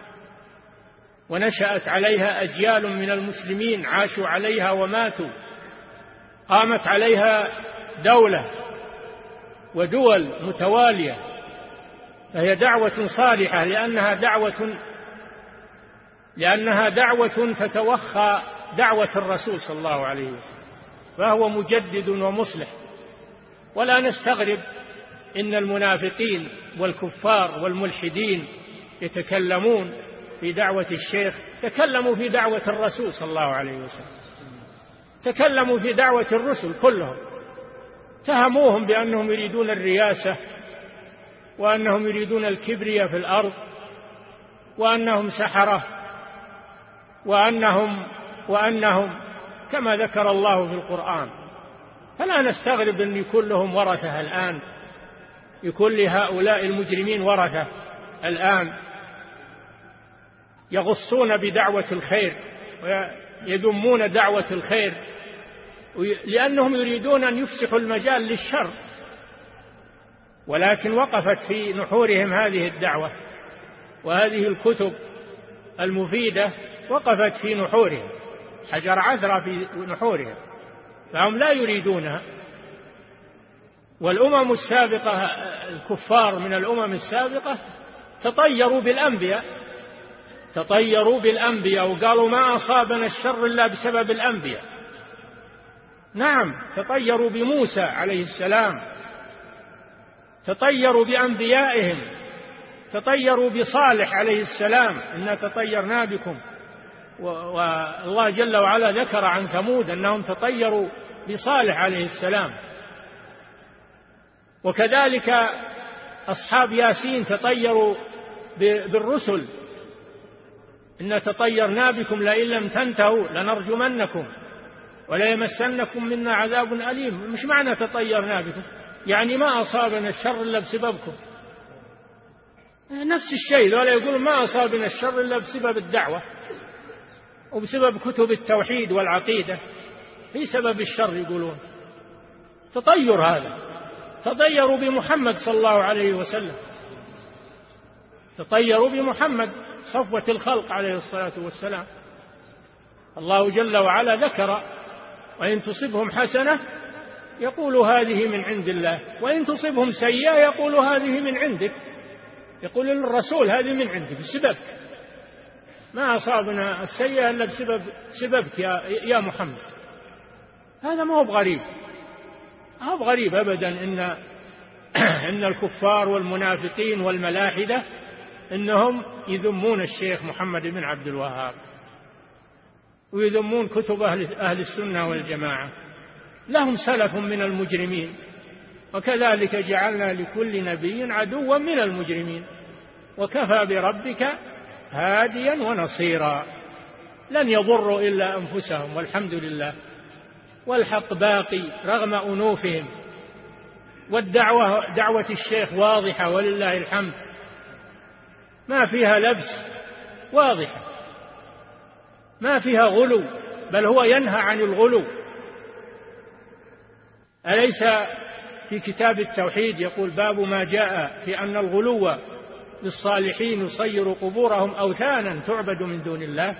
ونشأت عليها أجيال من المسلمين عاشوا عليها وماتوا، قامت عليها دولة ودول متوالية، فهي دعوة صالحة لأنها دعوة لأنها دعوة تتوخى دعوة الرسول صلى الله عليه وسلم، فهو مجدد ومصلح. ولا نستغرب إن المنافقين والكفار والملحدين يتكلمون في دعوة الشيخ، تكلموا في دعوة الرسول صلى الله عليه وسلم، تكلموا في دعوة الرسل كلهم، اتهموهم بأنهم يريدون الرياسة، وأنهم يريدون الكبرياء في الأرض، وأنهم سحرة، وأنهم وأنهم كما ذكر الله في القرآن. فلا نستغرب أن يكون لهم ورثة الآن، يكون لهؤلاء المجرمين ورثة الآن يغصون بدعوة الخير ويدمون دعوة الخير، لأنهم يريدون أن يفسحوا المجال للشر. ولكن وقفت في نحورهم هذه الدعوة وهذه الكتب المفيدة، وقفت في نحورهم حجر عثرة في نحورهم، فهم لا يريدونها. والأمم السابقة الكفار من الأمم السابقة تطيروا بالأنبياء، تطيروا بالأنبياء وقالوا ما أصابنا الشر إلا بسبب الأنبياء. نعم، تطيروا بموسى عليه السلام، تطيروا بأنبيائهم، تطيروا بصالح عليه السلام: إنا تطيرنا بكم. والله جل وعلا ذكر عن ثمود أنهم تطيروا بصالح عليه السلام. وكذلك أصحاب ياسين تطيروا بالرسل: إنا تطيرنا بكم لئن لم تنتهوا لنرجمنكم ولا يمسنكم منا عذاب أليم. مش معنى تطيرنا بكم يعني ما أصابنا الشر إلا بسببكم، نفس الشيء. ولا يقول ما أصابنا الشر إلا بسبب الدعوة وبسبب كتب التوحيد والعقيدة، في سبب الشر يقولون. تطير هذا، تطيروا بمحمد صلى الله عليه وسلم، تطيروا بمحمد صفوة الخلق عليه الصلاة والسلام. الله جل وعلا ذكر: وإن تصبهم حسنة يقولوا هذه من عند الله، وإن تصبهم سيئة يقولوا هذه من عندك. يقول للرسول هذه من عندك بسببك، ما أصابنا السيئة إلا بسبب سببك يا, يا محمد. هذا ما هو بغريب، ما هو بغريب أبدا إن, إن الكفار والمنافقين والملاحدة إنهم يذمون الشيخ محمد بن عبد الوهاب ويذمون كتب أهل, أهل السنة والجماعة. لهم سلف من المجرمين، وكذلك جعلنا لكل نبي عدوا من المجرمين وكفى بربك هاديا ونصيرا. لن يضروا إلا أنفسهم والحمد لله، والحق باقي رغم أنوفهم، والدعوة دعوة الشيخ واضحة ولله الحمد، ما فيها لبس، واضحة، ما فيها غلو، بل هو ينهى عن الغلو. أليس في كتاب التوحيد يقول: باب ما جاء في أن الغلو بالصالحين يصير قبورهم أوثانا تعبد من دون الله؟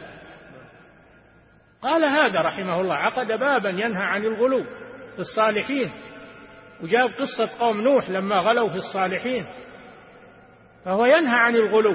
قال هذا رحمه الله، عقد بابا ينهى عن الغلو في الصالحين، وجاب قصة قوم نوح لما غلوا في الصالحين، فهو ينهى عن الغلو،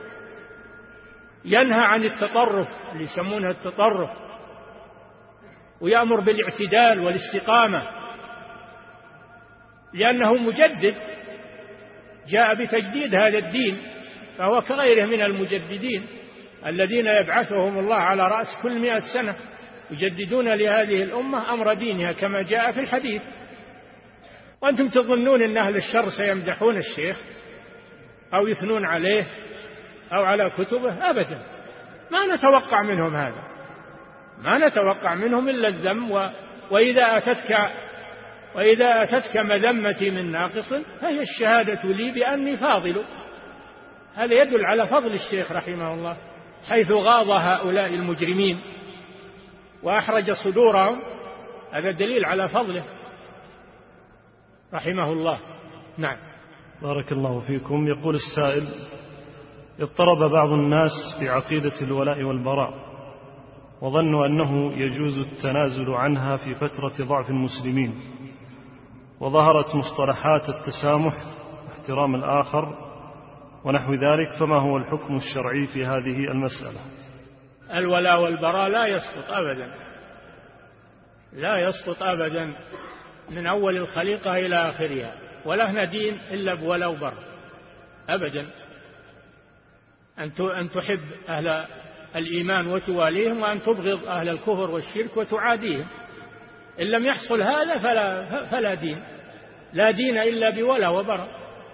ينهى عن التطرف اللي يسمونه التطرف، ويأمر بالاعتدال والاستقامة، لأنه مجدد جاء بتجديد هذا الدين، فهو كغيره من المجددين الذين يبعثهم الله على رأس كل مئة سنة يجددون لهذه الأمة أمر دينها كما جاء في الحديث. وأنتم تظنون أن أهل الشر سيمدحون الشيخ أو يثنون عليه أو على كتبه؟ أبدا، ما نتوقع منهم هذا، ما نتوقع منهم إلا الذم. و... وإذا أتتك وإذا أتتك مذمتي من ناقص فهي الشهادة لي بأني فاضل. هذا يدل على فضل الشيخ رحمه الله، حيث غاض هؤلاء المجرمين وأحرج صدورهم، هذا دليل على فضله رحمه الله. نعم. بارك الله فيكم. يقول السائل: اضطرب بعض الناس في عقيدة الولاء والبراء، وظنوا أنه يجوز التنازل عنها في فترة ضعف المسلمين، وظهرت مصطلحات التسامح واحترام الآخر ونحو ذلك، فما هو الحكم الشرعي في هذه المسألة؟ الولاء والبراء لا يسقط أبدا، لا يسقط أبدا من أول الخليقة إلى آخرها، ولا دين إلا بولاء وبراء أبدا. أن تحب أهل الإيمان وتواليهم، وأن تبغض أهل الكفر والشرك وتعاديهم. إن لم يحصل هذا فلا, فلا دين، لا دين إلا بولاء وبراء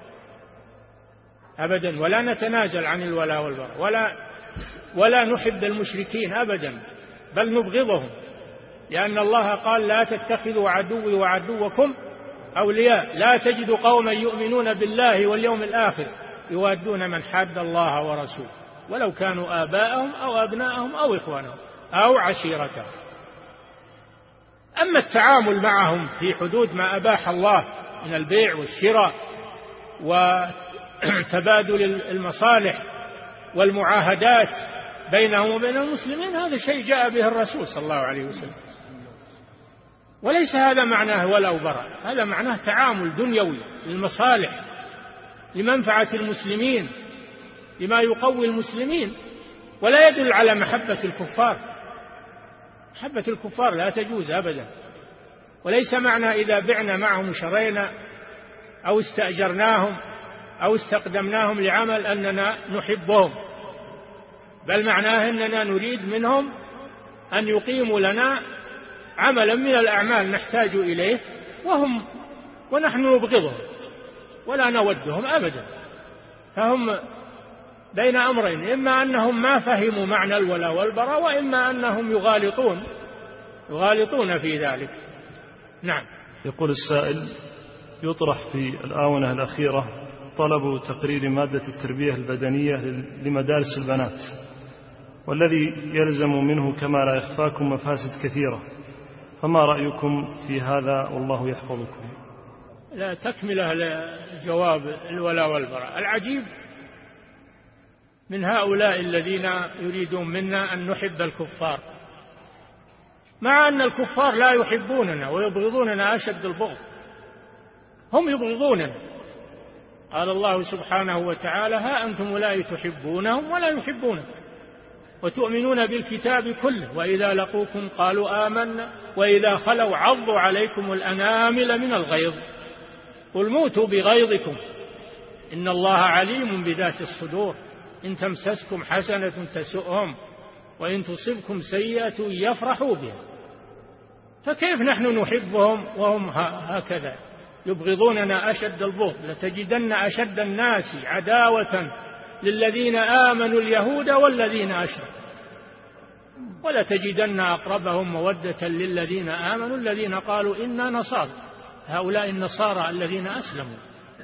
أبدا. ولا نتنازل عن الولاء والبراء، ولا, ولا نحب المشركين أبدا، بل نبغضهم، لأن الله قال: لا تتخذوا عدوي وعدوكم أولياء، لا تجد قوما يؤمنون بالله واليوم الآخر يوادون من حاد الله ورسوله ولو كانوا آباءهم أو أبناءهم أو إخوانهم أو عشيرتهم. أما التعامل معهم في حدود ما أباح الله من البيع والشراء وتبادل المصالح والمعاهدات بينهم وبين المسلمين، هذا شيء جاء به الرسول صلى الله عليه وسلم، وليس هذا معناه ولاء وبراء، هذا معناه تعامل دنيوي للمصالح، لمنفعة المسلمين، لما يقوي المسلمين، ولا يدل على محبة الكفار. محبة الكفار لا تجوز أبدا. وليس معنى إذا بعنا معهم وشرينا أو استأجرناهم أو استقدمناهم لعمل أننا نحبهم، بل معناه أننا نريد منهم أن يقيموا لنا عملا من الأعمال نحتاج إليه، وهم ونحن نبغضهم ولا نودهم أبدا. فهم بين أمرين: إما أنهم ما فهموا معنى الولاء والبراء، وإما أنهم يغالطون يغالطون في ذلك. نعم. يقول السائل: يطرح في الآونة الأخيرة طلب تقرير مادة التربية البدنية لمدارس البنات، والذي يلزم منه كما لا يخفاكم مفاسد كثيرة، فما رأيكم في هذا والله يحفظكم؟ لا تكمله لجواب الولاء والبراء. العجيب من هؤلاء الذين يريدون منا أن نحب الكفار، مع أن الكفار لا يحبوننا ويبغضوننا أشد البغض، هم يبغضوننا. قال الله سبحانه وتعالى: ها أنتم أولئك تحبونهم ولا يحبونكم وتؤمنون بالكتاب كله وإذا لقوكم قالوا آمنا وإذا خلوا عضوا عليكم الأنامل من الغيظ قل موتوا بغيظكم إن الله عليم بذات الصدور إن تمسسكم حسنة تسؤهم وإن تصبكم سيئة يفرحوا بها. فكيف نحن نحبهم وهم هكذا يبغضوننا أشد البغض؟ لتجدن أشد الناس عداوة للذين آمنوا اليهود والذين أشركوا ولتجدن أقربهم مودة للذين آمنوا الذين قالوا إنا نصارى، هؤلاء النصارى الذين أسلموا،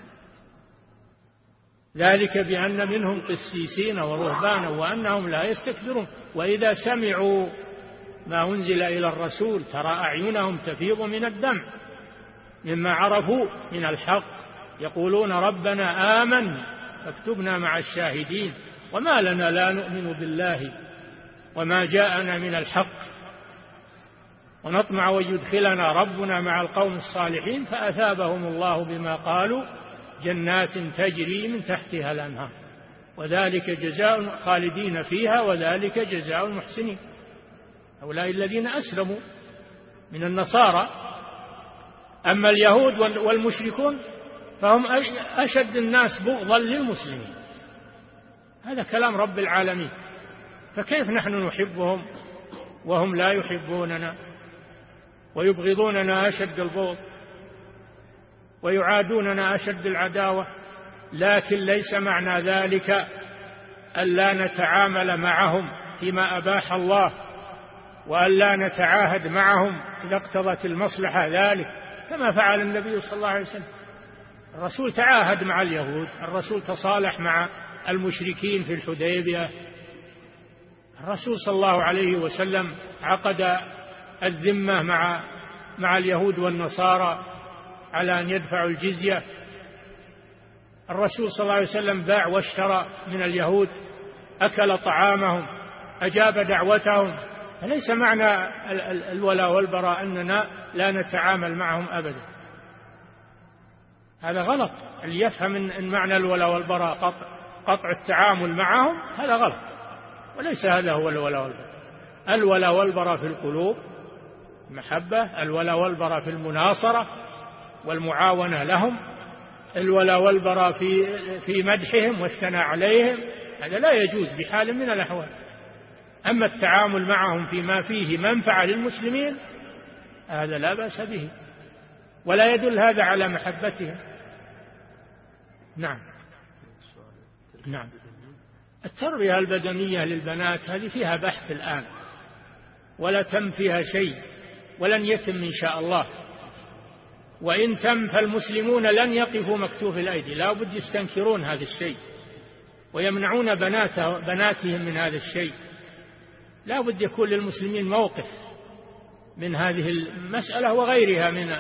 ذلك بأن منهم قسيسين ورهبانا وأنهم لا يستكبرون وإذا سمعوا ما أنزل إلى الرسول ترى أعينهم تفيض من الدمع مما عرفوا من الحق يقولون ربنا آمن فاكتبنا مع الشاهدين وما لنا لا نؤمن بالله وما جاءنا من الحق ونطمع ويدخلنا ربنا مع القوم الصالحين فأثابهم الله بما قالوا جنات تجري من تحتها الأنهار وذلك جزاء خالدين فيها وذلك جزاء المحسنين. هؤلاء الذين أسلموا من النصارى أما اليهود والمشركون فهم أشد الناس بغضا للمسلمين. هذا كلام رب العالمين، فكيف نحن نحبهم وهم لا يحبوننا ويبغضوننا أشد البغض ويعادوننا أشد العداوة؟ لكن ليس معنى ذلك ألا نتعامل معهم فيما أباح الله، وألا نتعاهد معهم إذا اقتضت المصلحة ذلك، كما فعل النبي صلى الله عليه وسلم. الرسول تعاهد مع اليهود، الرسول تصالح مع المشركين في الحديبية، الرسول صلى الله عليه وسلم عقد الذمة مع مع اليهود والنصارى على أن يدفعوا الجزية، الرسول صلى الله عليه وسلم باع واشترى من اليهود، أكل طعامهم، أجاب دعوتهم. فليس معنى الولاء والبراء أننا لا نتعامل معهم أبدا، هذا غلط. اللي يفهم أن معنى الولاء والبراء قطع, قطع التعامل معهم هذا غلط، وليس هذا هو الولاء والبراء. الولاء والبراء في القلوب محبة، الولاء والبراء في المناصرة والمعاونة لهم، الولاء والبراء في في مدحهم والثناء عليهم، هذا لا يجوز بحال من الأحوال. أما التعامل معهم فيما فيه منفعة للمسلمين هذا لا بأس به، ولا يدل هذا على محبتهم. نعم نعم التربية البدنية للبنات هذه فيها بحث الآن، ولا تم فيها شيء، ولن يتم إن شاء الله. وإن تم فالمسلمون لن يقفوا مكتوف الأيدي، لا بد يستنكرون هذا الشيء ويمنعون بناته بناتهم من هذا الشيء. لا بد يكون للمسلمين موقف من هذه المسألة وغيرها من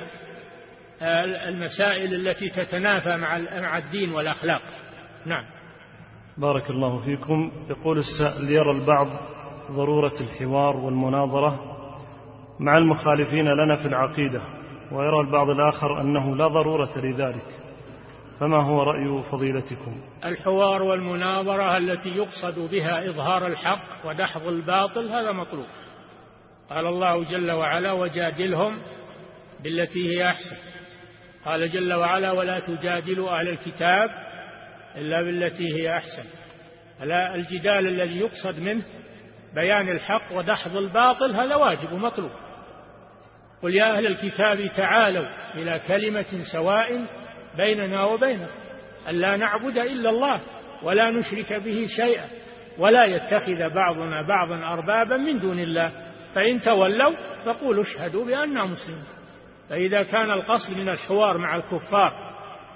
المسائل التي تتنافى مع الدين والأخلاق. نعم. بارك الله فيكم. يقول السائل: يرى البعض ضرورة الحوار والمناظرة مع المخالفين لنا في العقيدة، ويرى البعض الآخر أنه لا ضرورة لذلك، فما هو رأي فضيلتكم؟ الحوار والمناظرة التي يقصد بها إظهار الحق ودحض الباطل هذا مطلوب. قال الله جل وعلا: وجادلهم بالتي هي أحسن. قال جل وعلا: ولا تجادلوا أهل الكتاب إلا بالتي هي أحسن. ألا الجدال الذي يقصد منه بيان الحق ودحض الباطل هذا واجب ومطلوب. قل يا أهل الكتاب تعالوا إلى كلمة سواء بيننا وبينكم ألا نعبد إلا الله ولا نشرك به شيئا ولا يتخذ بعضنا بعضا أربابا من دون الله فإن تولوا فقولوا اشهدوا بأننا مسلمون. فإذا كان القصد من الحوار مع الكفار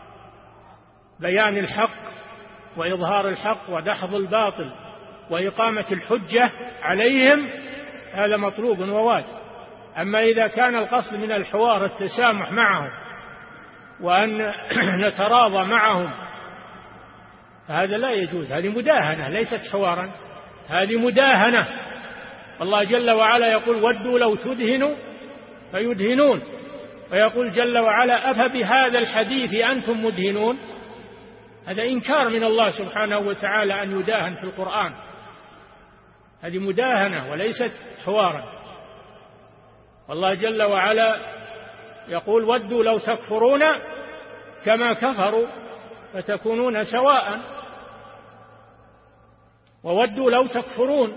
بيان الحق وإظهار الحق ودحض الباطل وإقامة الحجة عليهم هذا مطلوب وواجب. أما إذا كان القصد من الحوار التسامح معهم وأن نتراضى معهم هذا لا يجوز، هذه مداهنة ليست حوارا، هذه مداهنة. الله جل وعلا يقول: ودوا لو تدهنوا فيدهنون، ويقول جل وعلا: أفبهذا الحديث أنتم مدهنون. هذا إنكار من الله سبحانه وتعالى أن يداهن في القرآن، هذه مداهنة وليست حوارا. والله جل وعلا يقول: ودوا لو تكفرون كما كفروا فتكونون سواء، وودوا لو تكفرون.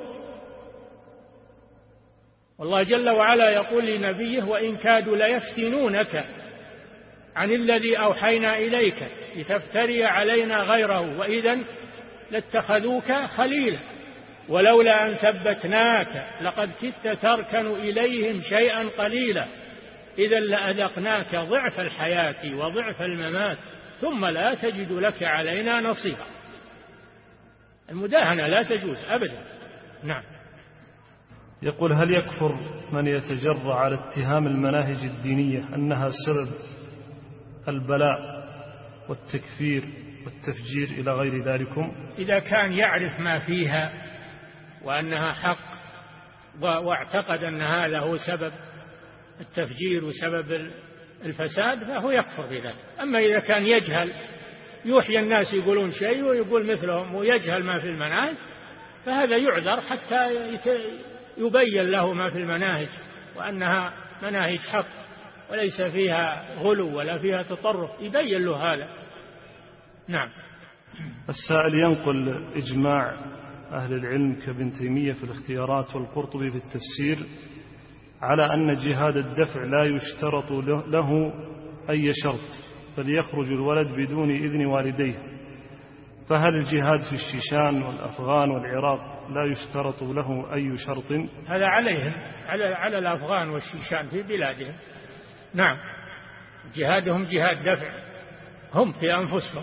والله جل وعلا يقول لنبيه: وإن كادوا ليفتنونك عن الذي أوحينا إليك لتفتري علينا غيره وإذا لاتخذوك خليلا ولولا أن ثبتناك لقد كدت تركن إليهم شيئا قليلا إذا لأذقناك ضعف الحياة وضعف الممات ثم لا تجد لك علينا نصيرا. المداهنة لا تجوز أبدا. نعم. يقول: هل يكفر من يتجرأ على اتهام المناهج الدينية أنها سبب البلاء والتكفير والتفجير إلى غير ذلكم؟ إذا كان يعرف ما فيها وأنها حق واعتقد أن هذا هو سبب التفجير وسبب الفساد فهو يكفر بذلك. أما إذا كان يجهل، يوحي الناس يقولون شيء ويقول مثلهم ويجهل ما في المناهج، فهذا يعذر حتى يبين له ما في المناهج وأنها مناهج حق وليس فيها غلو ولا فيها تطرف، يبين له هذا. نعم. السائل ينقل إجماع أهل العلم كابن تيمية في الاختيارات والقرطبي في التفسير على أن جهاد الدفع لا يشترط له أي شرط، بل يخرج الولد بدون إذن والديه، فهل الجهاد في الشيشان والأفغان والعراق لا يشترط له أي شرط؟ هذا عليهم، على على الأفغان والشيشان في بلادهم. نعم، جهادهم جهاد دفع هم في أنفسهم.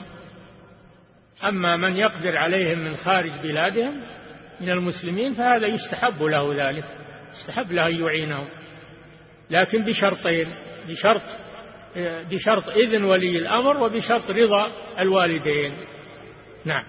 أما من يقدر عليهم من خارج بلادهم من المسلمين فهذا يستحب له ذلك، يستحب له أن يعينهم، لكن بشرطين، بشرط بشرط إذن ولي الأمر وبشرط رضا الوالدين. نعم.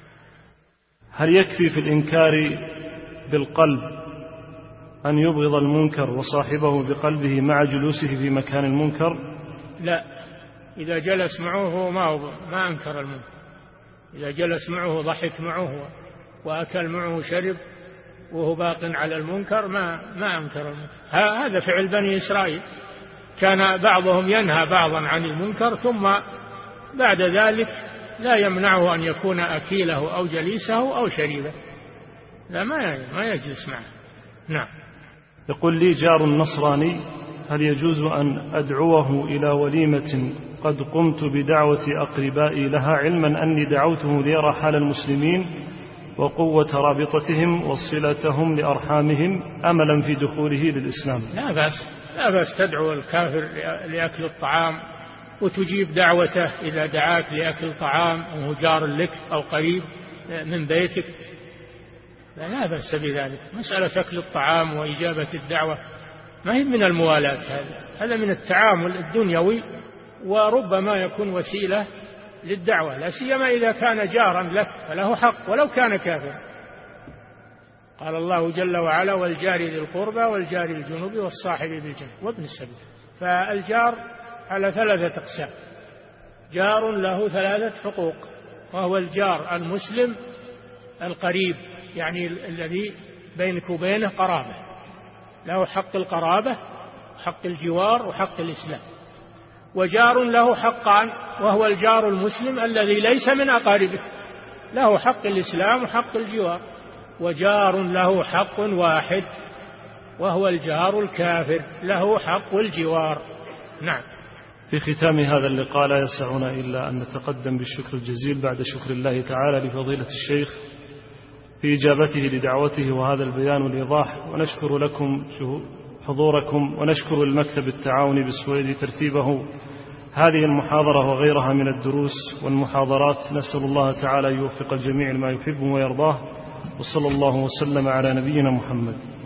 هل يكفي في الإنكار بالقلب أن يبغض المنكر وصاحبه بقلبه مع جلوسه في مكان المنكر؟ لا، إذا جلس معه ما ما أنكر المنكر، إذا جلس معه ضحك معه وأكل معه شرب وهو باق على المنكر ما ما أنكر المنكر. هذا فعل بني إسرائيل، كان بعضهم ينهى بعضا عن المنكر ثم بعد ذلك لا يمنعه أن يكون أكيله أو جليسه أو شريبه، لا ما ما يجلس معه. نعم. يقول لي جار نصراني، هل يجوز أن أدعوه إلى وليمة قد قمت بدعوة أقربائي لها، علما أني دعوته ليرى حال المسلمين وقوة رابطتهم وصلتهم لأرحامهم أملا في دخوله للإسلام؟ لا بأس، لا بأس تدعو الكافر لأكل الطعام وتجيب دعوته إذا دعاك لأكل طعام وهو جار لك أو قريب من بيتك، لا, لا بأس بذلك. مسألة أكل الطعام وإجابة الدعوة ما هي من الموالاة، هذا هذا من التعامل الدنيوي، وربما يكون وسيلة للدعوة، لا سيما إذا كان جارا لك فله حق ولو كان كافر. قال الله جل وعلا: والجار ذي القربى والجار الجنوب والصاحب بالجنب وابن السبيل. فالجار على ثلاثة أقسام: جار له ثلاثة حقوق، وهو الجار المسلم القريب، يعني الذي بينك وبينه قرابة، له حق القرابة حق الجوار وحق الإسلام. وجار له حقان، وهو الجار المسلم الذي ليس من أقاربه، له حق الإسلام وحق الجوار. وجار له حق واحد، وهو الجار الكافر، له حق الجوار. نعم. في ختام هذا اللقاء لا يسعنا إلا أن نتقدم بالشكر الجزيل بعد شكر الله تعالى لفضيلة الشيخ في إجابته لدعوته وهذا البيان والإيضاح، ونشكر لكم حضوركم، ونشكر المكتب التعاوني بالسويد ترتيبه هذه المحاضرة وغيرها من الدروس والمحاضرات. نسأل الله تعالى يوفق الجميع لما يحب ويرضاه، وصلى الله وسلم على نبينا محمد.